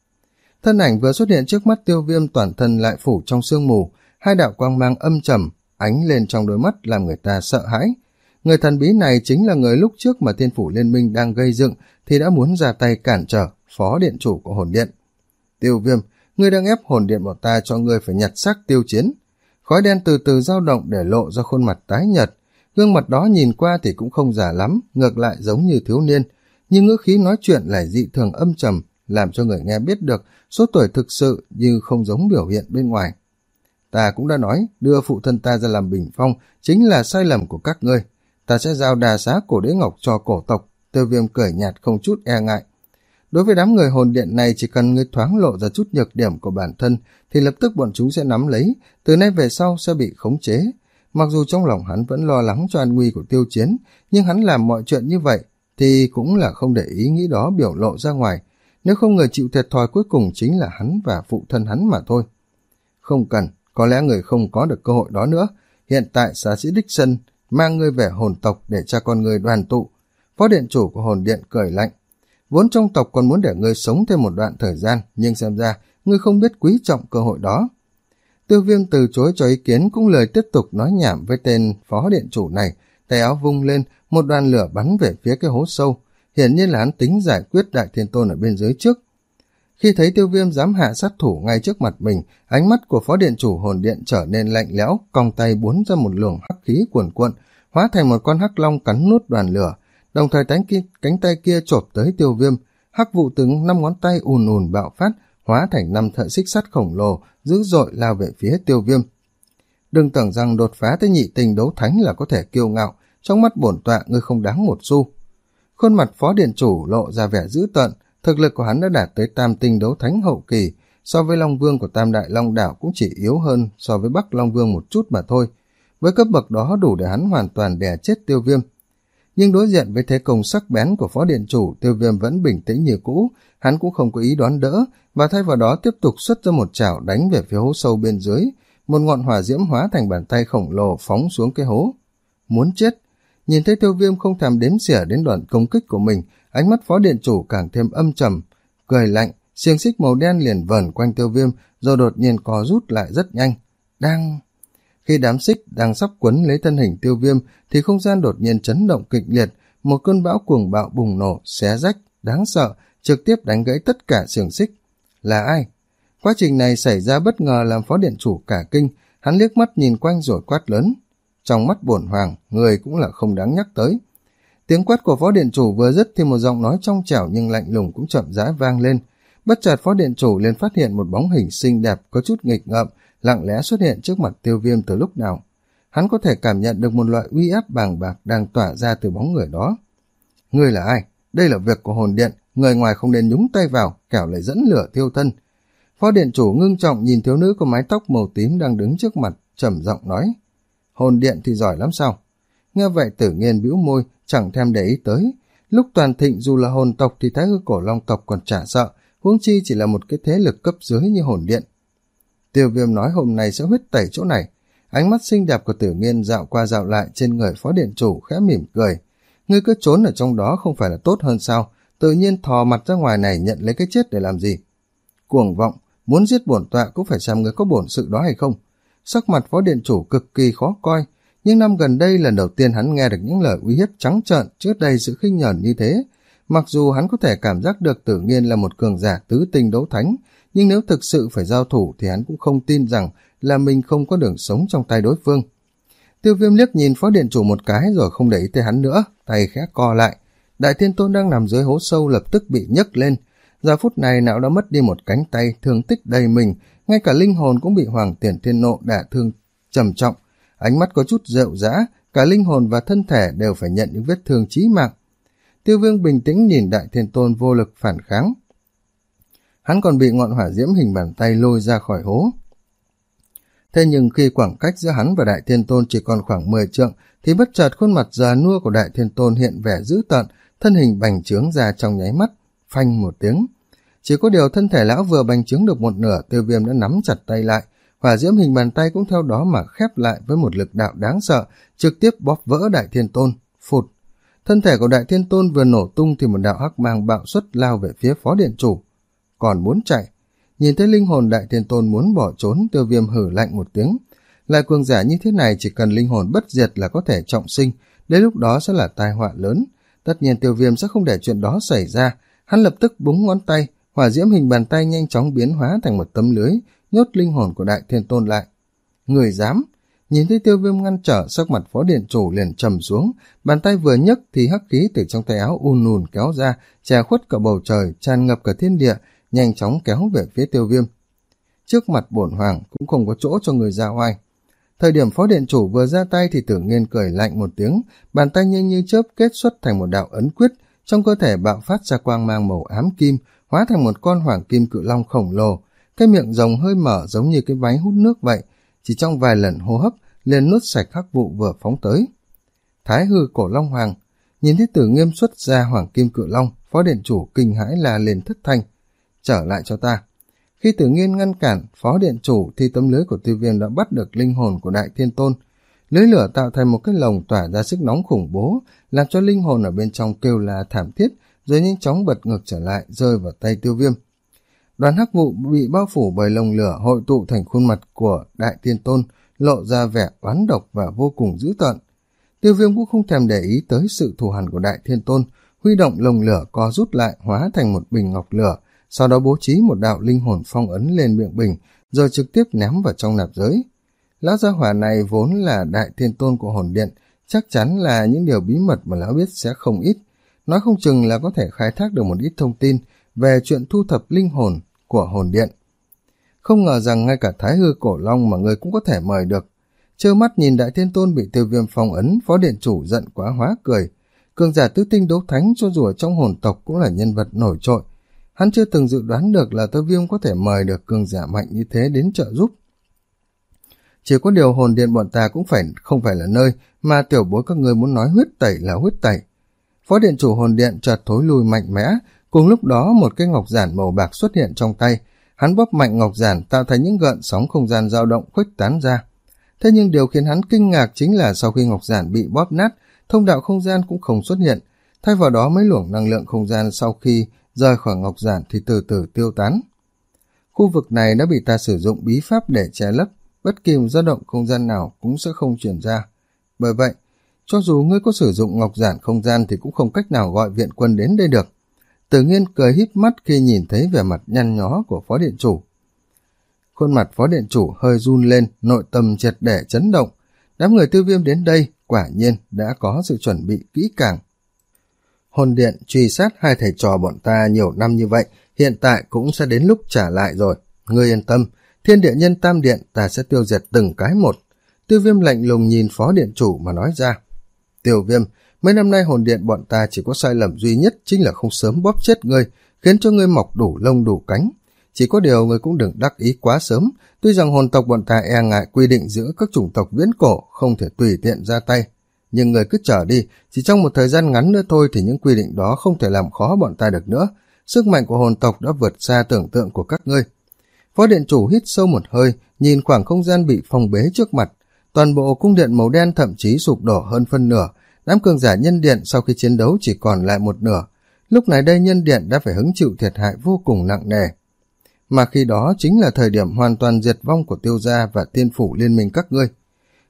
Thân ảnh vừa xuất hiện trước mắt Tiêu Viêm, toàn thân lại phủ trong sương mù, hai đạo quang mang âm trầm ánh lên trong đôi mắt làm người ta sợ hãi. Người thần bí này chính là người lúc trước mà Thiên Phủ Liên Minh đang gây dựng thì đã muốn ra tay cản trở phó điện chủ của hồn điện. Tiêu Viêm, ngươi đang ép hồn điện bọn ta cho ngươi phải nhặt xác tiêu chiến. Khói đen từ từ dao động để lộ ra khuôn mặt tái nhợt. Gương mặt đó nhìn qua thì cũng không già lắm, ngược lại giống như thiếu niên, nhưng ngữ khí nói chuyện lại dị thường âm trầm, làm cho người nghe biết được số tuổi thực sự như không giống biểu hiện bên ngoài. Ta cũng đã nói, đưa phụ thân ta ra làm bình phong chính là sai lầm của các ngươi. Ta sẽ giao đà xá cổ đế ngọc cho cổ tộc. Tiêu Viêm cười nhạt không chút e ngại. Đối với đám người hồn điện này, chỉ cần ngươi thoáng lộ ra chút nhược điểm của bản thân thì lập tức bọn chúng sẽ nắm lấy, từ nay về sau sẽ bị khống chế. Mặc dù trong lòng hắn vẫn lo lắng cho an nguy của Tiêu Chiến, nhưng hắn làm mọi chuyện như vậy thì cũng là không để ý nghĩ đó biểu lộ ra ngoài. Nếu không, người chịu thiệt thòi cuối cùng chính là hắn và phụ thân hắn mà thôi. Không cần, có lẽ người không có được cơ hội đó nữa. Hiện tại xá sĩ Đích Sân mang ngươi về hồn tộc để cha con ngươi đoàn tụ. Phó điện chủ của hồn điện cười lạnh. Vốn trong tộc còn muốn để ngươi sống thêm một đoạn thời gian, nhưng xem ra ngươi không biết quý trọng cơ hội đó. Tiêu Viêm từ chối cho ý kiến, cũng lời tiếp tục nói nhảm với tên phó điện chủ này. Tay áo vung lên, một đoàn lửa bắn về phía cái hố sâu. Hiển nhiên là hắn tính giải quyết Đại Thiên Tôn ở bên dưới trước. Khi thấy Tiêu Viêm dám hạ sát thủ ngay trước mặt mình, ánh mắt của phó điện chủ hồn điện trở nên lạnh lẽo, cong tay búng ra một luồng hắc khí cuồn cuộn, hóa thành một con hắc long cắn nuốt đoàn lửa, đồng thời cánh, kia, cánh tay kia chộp tới Tiêu Viêm. Hắc vụ từ năm ngón tay ùn ùn bạo phát, hóa thành năm sợi xích sắt khổng lồ, dữ dội lao về phía Tiêu Viêm. Đừng tưởng rằng đột phá tới nhị tình đấu thánh là có thể kiêu ngạo, trong mắt bổn tọa ngươi không đáng một xu. Khuôn mặt phó điện chủ lộ ra vẻ dữ tợn, thực lực của hắn đã đạt tới tam tinh đấu thánh hậu kỳ, so với Long Vương của Tam Đại Long Đảo cũng chỉ yếu hơn so với Bắc Long Vương một chút mà thôi. Với cấp bậc đó đủ để hắn hoàn toàn đè chết Tiêu Viêm. Nhưng đối diện với thế công sắc bén của phó điện chủ, Tiêu Viêm vẫn bình tĩnh như cũ, hắn cũng không có ý đón đỡ, và thay vào đó tiếp tục xuất ra một chảo đánh về phía hố sâu bên dưới. Một ngọn hỏa diễm hóa thành bàn tay khổng lồ phóng xuống cái hố. Muốn chết! Nhìn thấy Tiêu Viêm không thèm đếm xỉa đến đoạn công kích của mình, ánh mắt phó điện chủ càng thêm âm trầm, cười lạnh, xiềng xích màu đen liền vờn quanh Tiêu Viêm, rồi đột nhiên co rút lại rất nhanh. Đang... Khi đám xích đang sắp quấn lấy thân hình Tiêu Viêm, thì không gian đột nhiên chấn động kịch liệt, một cơn bão cuồng bạo bùng nổ, xé rách, đáng sợ, trực tiếp đánh gãy tất cả xiềng xích. Là ai? Quá trình này xảy ra bất ngờ làm phó điện chủ cả kinh, hắn liếc mắt nhìn quanh rồi quát lớn. Trong mắt bổn hoàng, người cũng là không đáng nhắc tới. Tiếng quát của phó điện chủ vừa dứt thì một giọng nói trong trẻo nhưng lạnh lùng cũng chậm rãi vang lên. Bất chợt phó điện chủ liền phát hiện một bóng hình xinh đẹp có chút nghịch ngợm, lặng lẽ xuất hiện trước mặt Tiêu Viêm từ lúc nào. Hắn có thể cảm nhận được một loại uy áp bàng bạc đang tỏa ra từ bóng người đó. Ngươi là ai? Đây là việc của hồn điện, người ngoài không nên nhúng tay vào, kẻo lại dẫn lửa thiêu thân. Phó điện chủ ngưng trọng nhìn thiếu nữ có mái tóc màu tím đang đứng trước mặt, trầm giọng nói. Hồn điện thì giỏi lắm sao? Nghe vậy Tử Nghiên bĩu môi, chẳng thèm để ý tới. Lúc toàn thịnh dù là hồn tộc thì Thái Hư Cổ Long tộc còn chả sợ, huống chi chỉ là một cái thế lực cấp dưới như hồn điện. Tiêu Viêm nói hôm nay sẽ huyết tẩy chỗ này. Ánh mắt xinh đẹp của Tử Nghiên dạo qua dạo lại trên người phó điện chủ, khẽ mỉm cười. Ngươi cứ trốn ở trong đó không phải là tốt hơn sao? Tự nhiên thò mặt ra ngoài này nhận lấy cái chết để làm gì? Cuồng vọng, muốn giết bổn tọa cũng phải xem ngươi có bổn sự đó hay không. Sắc mặt phó điện chủ cực kỳ khó coi, Nhưng năm gần đây lần đầu tiên hắn nghe được những lời uy hiếp trắng trợn trước đây sự khinh nhờn như thế. Mặc dù hắn có thể cảm giác được Tử Nghiên là một cường giả tứ tinh đấu thánh, nhưng nếu thực sự phải giao thủ thì hắn cũng không tin rằng là mình không có đường sống trong tay đối phương. Tiêu Viêm liếc nhìn Phó Điện Chủ một cái rồi không để ý tới hắn nữa, tay khẽ co lại. Đại Thiên Tôn đang nằm dưới hố sâu lập tức bị nhấc lên. Giờ phút này não đã mất đi một cánh tay, thương tích đầy mình, ngay cả linh hồn cũng bị Hoàng Tiền Thiên Nộ đả thương trầm trọng. Ánh mắt có chút rệu rã, cả linh hồn và thân thể đều phải nhận những vết thương chí mạng. Tiêu Viêm bình tĩnh nhìn Đại Thiên Tôn vô lực phản kháng. Hắn còn bị ngọn hỏa diễm hình bàn tay lôi ra khỏi hố. Thế nhưng khi khoảng cách giữa hắn và Đại Thiên Tôn chỉ còn khoảng mười trượng, thì bất chợt khuôn mặt già nua của Đại Thiên Tôn hiện vẻ dữ tợn, thân hình bành trướng ra trong nháy mắt, phanh một tiếng. Chỉ có điều thân thể lão vừa bành trướng được một nửa, Tiêu Viêm đã nắm chặt tay lại, hỏa diễm hình bàn tay cũng theo đó mà khép lại với một lực đạo đáng sợ, trực tiếp bóp vỡ Đại Thiên Tôn, phụt. Thân thể của Đại Thiên Tôn vừa nổ tung thì một đạo hắc mang bạo xuất lao về phía Phó Điện Chủ. Còn muốn chạy. Nhìn thấy linh hồn Đại Thiên Tôn muốn bỏ trốn, Tiêu Viêm hử lạnh một tiếng. Lại cường giả như thế này chỉ cần linh hồn bất diệt là có thể trọng sinh, đến lúc đó sẽ là tai họa lớn. Tất nhiên Tiêu Viêm sẽ không để chuyện đó xảy ra. Hắn lập tức búng ngón tay, hỏa diễm hình bàn tay nhanh chóng biến hóa thành một tấm lưới, nhốt linh hồn của Đại Thiên Tôn lại. Người dám! Nhìn thấy Tiêu Viêm ngăn trở, sắc mặt Phó Điện Chủ liền trầm xuống, bàn tay vừa nhấc thì hắc khí từ trong tay áo ùn ùn kéo ra, che khuất cả bầu trời, tràn ngập cả thiên địa, nhanh chóng kéo về phía Tiêu Viêm. Trước mặt bổn hoàng cũng không có chỗ cho người ra oai. Thời điểm Phó Điện Chủ vừa ra tay thì Tử Nghiên cười lạnh một tiếng, bàn tay nhanh như chớp kết xuất thành một đạo ấn quyết, trong cơ thể bạo phát ra quang mang màu ám kim, hóa thành một con hoàng kim cự long khổng lồ, cái miệng rồng hơi mở giống như cái váy hút nước vậy, chỉ trong vài lần hô hấp liền nuốt sạch hắc vụ vừa phóng tới. Thái hư cổ long hoàng, nhìn thấy Tử Nghiên xuất ra hoàng kim cự long, Phó Điện Chủ kinh hãi là liền thất thanh, trở lại cho ta. Khi Tử Nghiên ngăn cản Phó Điện Chủ thì tấm lưới của Tiêu Viêm đã bắt được linh hồn của Đại Thiên Tôn. Lưới lửa tạo thành một cái lồng tỏa ra sức nóng khủng bố, làm cho linh hồn ở bên trong kêu la thảm thiết, rồi nhanh chóng bật ngược trở lại, rơi vào tay Tiêu Viêm. Đoàn hắc vụ bị bao phủ bởi lồng lửa hội tụ thành khuôn mặt của Đại Thiên Tôn, lộ ra vẻ oán độc và vô cùng dữ tợn. Tiêu Viêm cũng không thèm để ý tới sự thù hằn của Đại Thiên Tôn, huy động lồng lửa co rút lại hóa thành một bình ngọc lửa, sau đó bố trí một đạo linh hồn phong ấn lên miệng bình, rồi trực tiếp ném vào trong nạp giới. Lão gia hỏa này vốn là Đại Thiên Tôn của hồn điện, chắc chắn là những điều bí mật mà lão biết sẽ không ít. Nói không chừng là có thể khai thác được một ít thông tin về chuyện thu thập linh hồn của hồn điện. Không ngờ rằng ngay cả Thái hư cổ long mà người cũng có thể mời được. Trơ mắt nhìn Đại Thiên Tôn bị Tiêu Viêm phong ấn, Phó Điện Chủ giận quá hóa cười. Cường giả tứ tinh đấu thánh cho dù ở trong hồn tộc cũng là nhân vật nổi trội. Hắn chưa từng dự đoán được là Tiêu Viêm có thể mời được cường giả mạnh như thế đến trợ giúp. Chỉ có điều hồn điện bọn ta cũng phải không phải là nơi mà tiểu bối các người muốn nói huyết tẩy là huyết tẩy. Phó Điện Chủ hồn điện chợt thối lui mạnh mẽ, cùng lúc đó một cái ngọc giản màu bạc xuất hiện trong tay. Hắn bóp mạnh ngọc giản tạo thành những gợn sóng không gian dao động khuếch tán ra. Thế nhưng điều khiến hắn kinh ngạc chính là sau khi ngọc giản bị bóp nát, thông đạo không gian cũng không xuất hiện. Thay vào đó mấy luồng năng lượng không gian sau khi rời khỏi ngọc giản thì từ từ tiêu tán. Khu vực này đã bị ta sử dụng bí pháp để che lấp, bất kỳ một dao động không gian nào cũng sẽ không truyền ra. Bởi vậy, cho dù ngươi có sử dụng ngọc giản không gian thì cũng không cách nào gọi viện quân đến đây được. Tử Nghiên cười híp mắt khi nhìn thấy vẻ mặt nhăn nhó của Phó Điện Chủ. Khuôn mặt Phó Điện Chủ hơi run lên, nội tâm triệt để chấn động. Đám người Tiêu Viêm đến đây quả nhiên đã có sự chuẩn bị kỹ càng. Hồn điện truy sát hai thầy trò bọn ta nhiều năm như vậy, hiện tại cũng sẽ đến lúc trả lại rồi. Ngươi yên tâm, Thiên Địa Nhân Tam Điện ta sẽ tiêu diệt từng cái một. Tiêu Viêm lạnh lùng nhìn Phó Điện Chủ mà nói ra. Tiêu Viêm, mấy năm nay hồn điện bọn ta chỉ có sai lầm duy nhất chính là không sớm bóp chết ngươi, khiến cho ngươi mọc đủ lông đủ cánh. Chỉ có điều ngươi cũng đừng đắc ý quá sớm, tuy rằng hồn tộc bọn ta e ngại quy định giữa các chủng tộc viễn cổ không thể tùy tiện ra tay. Nhưng người cứ chờ đi, chỉ trong một thời gian ngắn nữa thôi thì những quy định đó không thể làm khó bọn ta được nữa. Sức mạnh của hồn tộc đã vượt xa tưởng tượng của các ngươi. Phó Điện Chủ hít sâu một hơi, nhìn khoảng không gian bị phong bế trước mặt. Toàn bộ cung điện màu đen thậm chí sụp đổ hơn phân nửa. Đám cường giả nhân điện sau khi chiến đấu chỉ còn lại một nửa. Lúc này đây nhân điện đã phải hứng chịu thiệt hại vô cùng nặng nề. Mà khi đó chính là thời điểm hoàn toàn diệt vong của Tiêu gia và Tiên phủ liên minh các ngươi.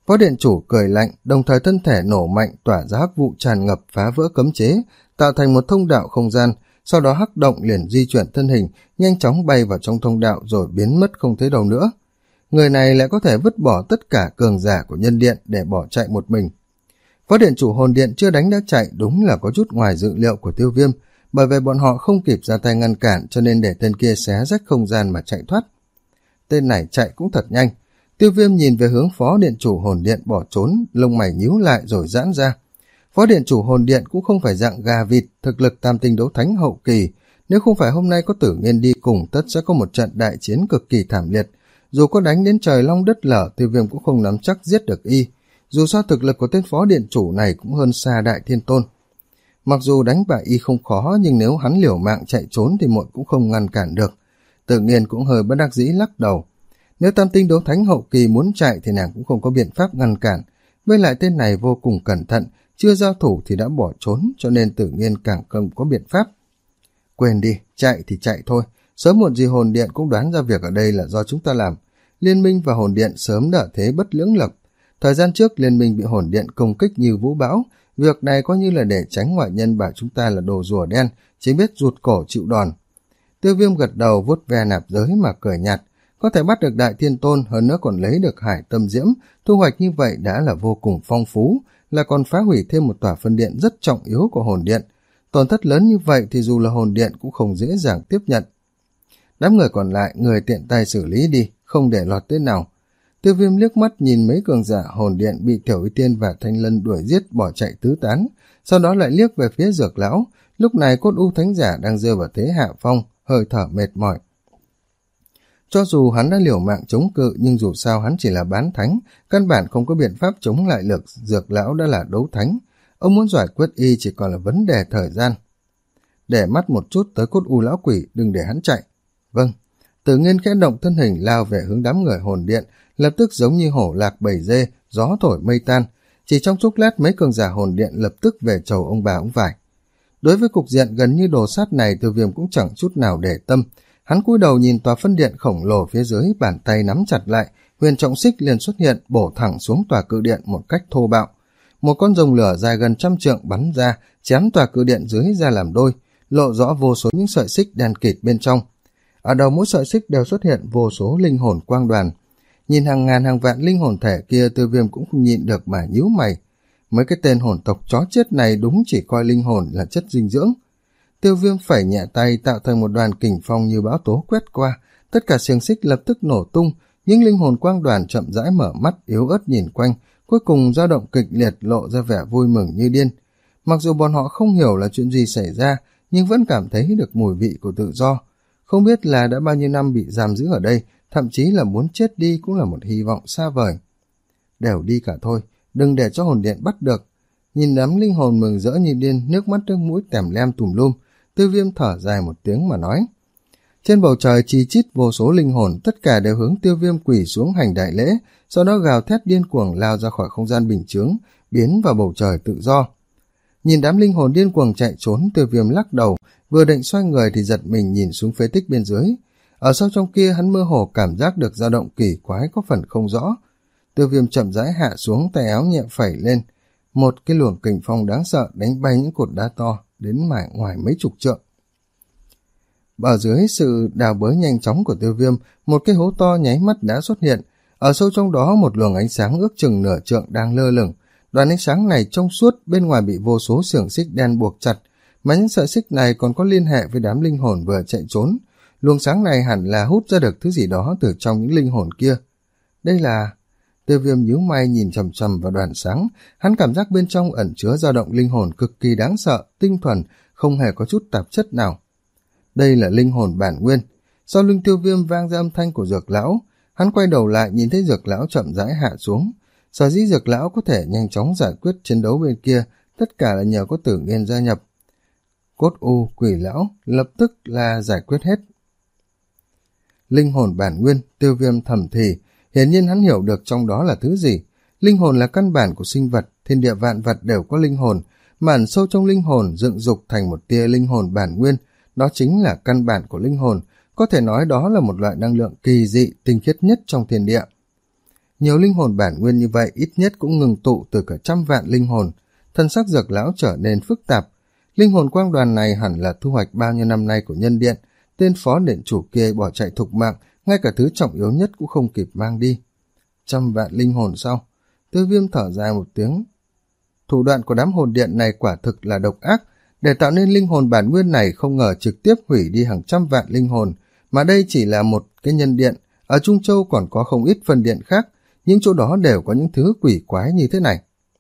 Phó điện chủ cười lạnh, đồng thời thân thể nổ mạnh tỏa ra hắc vụ tràn ngập phá vỡ cấm chế, tạo thành một thông đạo không gian, sau đó hắc động liền di chuyển thân hình, nhanh chóng bay vào trong thông đạo rồi biến mất không thấy đâu nữa. Người này lại có thể vứt bỏ tất cả cường giả của nhân điện để bỏ chạy một mình. Phó điện chủ hồn điện chưa đánh đã chạy đúng là có chút ngoài dự liệu của Tiêu Viêm, bởi vì bọn họ không kịp ra tay ngăn cản cho nên để tên kia xé rách không gian mà chạy thoát. Tên này chạy cũng thật nhanh. Tiêu Viêm nhìn về hướng phó điện chủ hồn điện bỏ trốn, lông mày nhíu lại rồi giãn ra. Phó điện chủ hồn điện cũng không phải dạng gà vịt, thực lực tam tinh đấu thánh hậu kỳ. Nếu không phải hôm nay có Tử Nghiên đi cùng, tất sẽ có một trận đại chiến cực kỳ thảm liệt. Dù có đánh đến trời long đất lở, Tiêu Viêm cũng không nắm chắc giết được y. Dù sao thực lực của tên phó điện chủ này cũng hơn xa Đại Thiên Tôn. Mặc dù đánh bại y không khó, nhưng nếu hắn liều mạng chạy trốn thì muội cũng không ngăn cản được. Tử Nghiên cũng hơi bất đắc dĩ lắc đầu. Nếu tam tinh đấu thánh hậu kỳ muốn chạy thì nàng cũng không có biện pháp ngăn cản. Với lại tên này vô cùng cẩn thận, chưa giao thủ thì đã bỏ trốn, cho nên Tử Nghiên càng không có biện pháp. Quên đi, chạy thì chạy thôi. Sớm muộn gì hồn điện cũng đoán ra việc ở đây là do chúng ta làm. Liên minh và hồn điện sớm đã thế bất lưỡng lập. Thời gian trước liên minh bị hồn điện công kích như vũ bão. Việc này coi như là để tránh ngoại nhân bảo chúng ta là đồ rùa đen, chỉ biết rụt cổ chịu đòn. Tiêu Viêm gật đầu vuốt ve nạp giới mà cười nhạt. Có thể bắt được Đại Thiên Tôn, hơn nữa còn lấy được Hải Tâm Diễm, thu hoạch như vậy đã là vô cùng phong phú, là còn phá hủy thêm một tòa phân điện rất trọng yếu của hồn điện. Tổn thất lớn như vậy thì dù là hồn điện cũng không dễ dàng tiếp nhận. Đám người còn lại, người tiện tay xử lý đi, không để lọt tên nào. Tiêu Viêm liếc mắt nhìn mấy cường giả hồn điện bị Tiểu Y Tiên và Thanh Lân đuổi giết bỏ chạy tứ tán, sau đó lại liếc về phía Dược lão. Lúc này Cốt U thánh giả đang rơi vào thế hạ phong, hơi thở mệt mỏi. Cho dù hắn đã liều mạng chống cự, nhưng dù sao hắn chỉ là bán thánh, căn bản không có biện pháp chống lại lực Dược lão đã là đấu thánh. Ông muốn giải quyết y chỉ còn là vấn đề thời gian. Để mắt một chút tới Cốt U lão quỷ, đừng để hắn chạy. Vâng. Tử Nghiên khẽ động thân hình lao về hướng đám người hồn điện, lập tức giống như hổ lạc bầy dê, gió thổi mây tan. Chỉ trong chốc lát mấy cường giả hồn điện lập tức về chầu ông bà ông vải. Đối với cục diện gần như đồ sát này, Tiêu Viêm cũng chẳng chút nào để tâm. Hắn cúi đầu nhìn tòa phân điện khổng lồ phía dưới, bàn tay nắm chặt lại, huyền trọng xích liền xuất hiện bổ thẳng xuống tòa cự điện một cách thô bạo. Một con rồng lửa dài gần trăm trượng bắn ra, chém tòa cự điện dưới ra làm đôi, lộ rõ vô số những sợi xích đen kịt bên trong. Ở đầu mỗi sợi xích đều xuất hiện vô số linh hồn quang đoàn. Nhìn hàng ngàn hàng vạn linh hồn thể kia, Tiêu Viêm cũng không nhịn được mà nhíu mày. Mấy cái tên hồn tộc chó chết này đúng chỉ coi linh hồn là chất dinh dưỡng. Tiêu Viêm phẩy nhẹ tay tạo thành một đoàn kình phong như bão tố quét qua, tất cả xiềng xích lập tức nổ tung, những linh hồn quang đoàn chậm rãi mở mắt yếu ớt nhìn quanh, cuối cùng dao động kịch liệt lộ ra vẻ vui mừng như điên. Mặc dù bọn họ không hiểu là chuyện gì xảy ra, nhưng vẫn cảm thấy được mùi vị của tự do. Không biết là đã bao nhiêu năm bị giam giữ ở đây, thậm chí là muốn chết đi cũng là một hy vọng xa vời. Đều đi cả thôi, đừng để cho hồn điện bắt được. Nhìn đám linh hồn mừng rỡ như điên, nước mắt nước mũi tèm lem tùm lum, Tiêu Viêm thở dài một tiếng mà nói. Trên bầu trời chi chít vô số linh hồn, tất cả đều hướng Tiêu Viêm quỳ xuống hành đại lễ, sau đó gào thét điên cuồng lao ra khỏi không gian bình chướng, biến vào bầu trời tự do. Nhìn đám linh hồn điên cuồng chạy trốn, Tiêu Viêm lắc đầu, vừa định xoay người thì giật mình nhìn xuống phế tích bên dưới. Ở sâu trong kia hắn mơ hồ cảm giác được dao động kỳ quái có phần không rõ. Tiêu Viêm chậm rãi hạ xuống, tay áo nhẹ phẩy lên, một cái luồng kình phong đáng sợ đánh bay những cột đá to đến mải ngoài mấy chục trượng. Ở dưới sự đào bới nhanh chóng của Tiêu Viêm, một cái hố to nháy mắt đã xuất hiện. Ở sâu trong đó một luồng ánh sáng ước chừng nửa trượng đang lơ lửng. Đoàn ánh sáng này trong suốt, bên ngoài bị vô số xiềng xích đen buộc chặt, mà những sợi xích này còn có liên hệ với đám linh hồn vừa chạy trốn. Luồng sáng này hẳn là hút ra được thứ gì đó từ trong những linh hồn kia. Đây là... Tiêu Viêm nhíu mày nhìn chằm chằm vào đoàn sáng, hắn cảm giác bên trong ẩn chứa dao động linh hồn cực kỳ đáng sợ, tinh thuần, không hề có chút tạp chất nào. Đây là linh hồn bản nguyên. Sau lưng Tiêu Viêm vang ra âm thanh của Dược lão, hắn quay đầu lại nhìn thấy Dược lão chậm rãi hạ xuống. Sở dĩ Dược lão có thể nhanh chóng giải quyết chiến đấu bên kia, tất cả là nhờ có Tử Nghiên gia nhập. Cốt U, Quỷ lão lập tức là giải quyết hết. Linh hồn bản nguyên, Tiêu Viêm thầm thì, hiển nhiên hắn hiểu được trong đó là thứ gì. Linh hồn là căn bản của sinh vật, thiên địa vạn vật đều có linh hồn, mà ẩn sâu trong linh hồn dựng dục thành một tia linh hồn bản nguyên, đó chính là căn bản của linh hồn, có thể nói đó là một loại năng lượng kỳ dị, tinh khiết nhất trong thiên địa. Nhiều linh hồn bản nguyên như vậy ít nhất cũng ngừng tụ từ cả trăm vạn linh hồn. Thân sắc Dược lão trở nên phức tạp. Linh hồn quang đoàn này hẳn là thu hoạch bao nhiêu năm nay của nhân điện. Tên phó điện chủ kia bỏ chạy thục mạng, ngay cả thứ trọng yếu nhất cũng không kịp mang đi. Trăm vạn linh hồn sau. Tiêu Viêm thở dài một tiếng. Thủ đoạn của đám hồn điện này quả thực là độc ác. Để tạo nên linh hồn bản nguyên này không ngờ trực tiếp hủy đi hàng trăm vạn linh hồn, mà đây chỉ là một cái nhân điện. Ở Trung Châu còn có không ít phân điện khác, những chỗ đó đều có những thứ quỷ quái như thế này.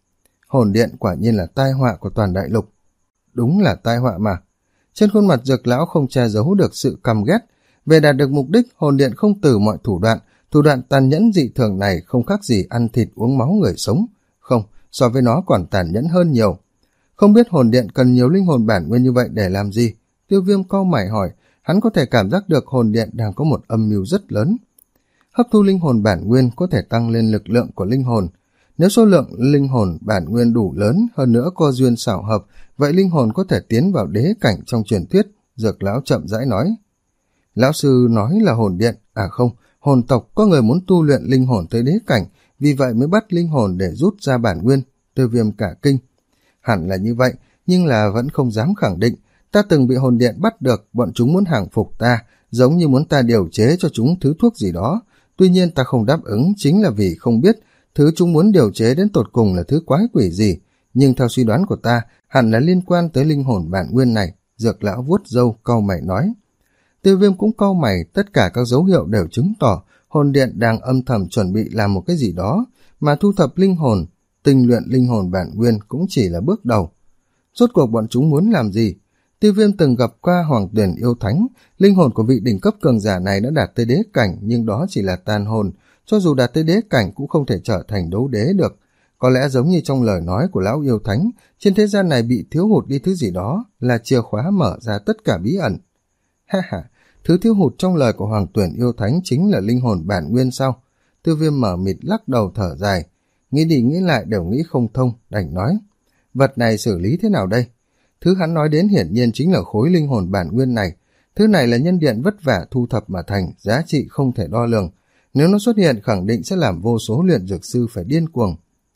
Hồn điện quả nhiên là tai họa của toàn đại lục. Đúng là tai họa mà. Trên khuôn mặt Dược lão không che giấu được sự căm ghét. Về đạt được mục đích, hồn điện không từ mọi thủ đoạn. Thủ đoạn tàn nhẫn dị thường này không khác gì ăn thịt uống máu người sống. Không, so với nó còn tàn nhẫn hơn nhiều. Không biết hồn điện cần nhiều linh hồn bản nguyên như vậy để làm gì? Tiêu Viêm cau mày hỏi. Hắn có thể cảm giác được hồn điện đang có một âm mưu rất lớn. Hấp thu linh hồn bản nguyên có thể tăng lên lực lượng của linh hồn. Nếu số lượng linh hồn bản nguyên đủ lớn, hơn nữa có duyên xảo hợp, vậy linh hồn có thể tiến vào đế cảnh trong truyền thuyết. Dược lão chậm rãi nói. Lão sư nói là hồn điện, à không, hồn tộc có người muốn tu luyện linh hồn tới đế cảnh, vì vậy mới bắt linh hồn để rút ra bản nguyên. Tiêu Viêm cả kinh. Hẳn là như vậy, nhưng là vẫn không dám khẳng định. Ta từng bị hồn điện bắt được, bọn chúng muốn hàng phục ta, giống như muốn ta điều chế cho chúng thứ thuốc gì đó. Tuy nhiên ta không đáp ứng chính là vì không biết thứ chúng muốn điều chế đến tột cùng là thứ quái quỷ gì, nhưng theo suy đoán của ta, hẳn là liên quan tới linh hồn bản nguyên này. Dược lão vuốt râu cau mày nói. Tiêu Viêm cũng cau mày, tất cả các dấu hiệu đều chứng tỏ hồn điện đang âm thầm chuẩn bị làm một cái gì đó, mà thu thập linh hồn, tinh luyện linh hồn bản nguyên cũng chỉ là bước đầu. Rốt cuộc bọn chúng muốn làm gì? Tiêu Viêm từng gặp qua Hoàng Tuyển Yêu Thánh, linh hồn của vị đỉnh cấp cường giả này đã đạt tới đế cảnh, nhưng đó chỉ là tàn hồn, cho dù đạt tới đế cảnh cũng không thể trở thành đấu đế được. Có lẽ giống như trong lời nói của lão yêu thánh, trên thế gian này bị thiếu hụt đi thứ gì đó, là chìa khóa mở ra tất cả bí ẩn. Ha ha, thứ thiếu hụt trong lời của Hoàng Tuyển Yêu Thánh chính là linh hồn bản nguyên sao? Tiêu Viêm mở mịt lắc đầu thở dài, nghĩ đi nghĩ lại đều nghĩ không thông, đành nói. Vật này xử lý thế nào đây? Thứ hắn nói đến hiển nhiên chính là khối linh hồn bản nguyên này. Thứ này là nhân điện vất vả thu thập mà thành, giá trị không thể đo lường. Nếu nó xuất hiện khẳng định sẽ làm vô số luyện dược sư phải điên cuồng.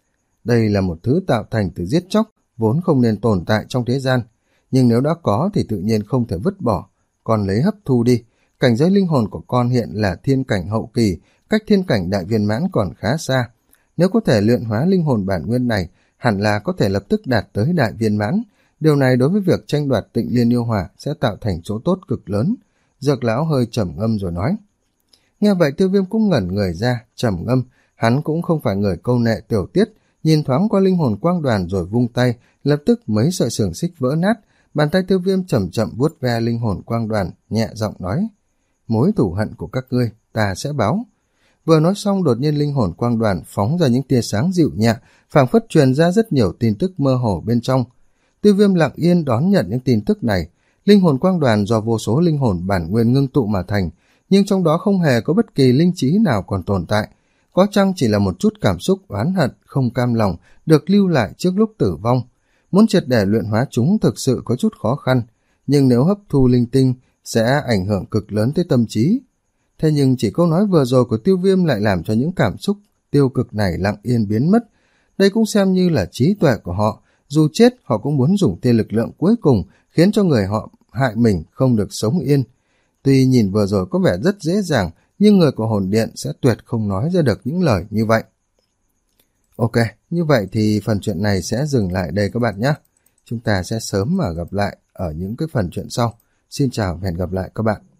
Đây là một thứ tạo thành từ giết chóc, vốn không nên tồn tại trong thế gian. Nhưng nếu đã có thì tự nhiên không thể vứt bỏ. Còn lấy hấp thu đi. Cảnh giới linh hồn của con hiện là thiên cảnh hậu kỳ, cách thiên cảnh đại viên mãn còn khá xa. Nếu có thể luyện hóa linh hồn bản nguyên này, hẳn là có thể lập tức đạt tới đại viên mãn. Điều này đối với việc tranh đoạt Tịnh Liên Yêu Hỏa sẽ tạo thành chỗ tốt cực lớn. Dược lão hơi trầm ngâm rồi nói. Nghe vậy Tiêu Viêm cũng ngẩn người ra, trầm ngâm. Hắn cũng không phải người câu nệ tiểu tiết, nhìn thoáng qua linh hồn quang đoàn rồi vung tay, lập tức mấy sợi xiềng xích vỡ nát. Bàn tay Tiêu Viêm chậm chậm vuốt ve linh hồn quang đoàn, nhẹ giọng nói. Mối thù hận của các ngươi, ta sẽ báo. Vừa nói xong đột nhiên linh hồn quang đoàn phóng ra những tia sáng dịu nhẹ, phảng phất truyền ra rất nhiều tin tức mơ hồ bên trong. Tiêu Viêm lặng yên đón nhận những tin tức này. Linh hồn quang đoàn do vô số linh hồn bản nguyên ngưng tụ mà thành, nhưng trong đó không hề có bất kỳ linh trí nào còn tồn tại. Có chăng chỉ là một chút cảm xúc oán hận, không cam lòng, được lưu lại trước lúc tử vong. Muốn triệt để luyện hóa chúng thực sự có chút khó khăn, nhưng nếu hấp thu linh tinh sẽ ảnh hưởng cực lớn tới tâm trí. Thế nhưng chỉ câu nói vừa rồi của Tiêu Viêm lại làm cho những cảm xúc tiêu cực này lặng yên biến mất. Đây cũng xem như là trí tuệ của họ. Dù chết, họ cũng muốn dùng tia lực lượng cuối cùng khiến cho người họ hại mình không được sống yên. Tuy nhìn vừa rồi có vẻ rất dễ dàng, nhưng người của hồn điện sẽ tuyệt không nói ra được những lời như vậy. Ok, như vậy thì phần chuyện này sẽ dừng lại đây các bạn nhé. Chúng ta sẽ sớm mà gặp lại ở những cái phần chuyện sau. Xin chào và hẹn gặp lại các bạn.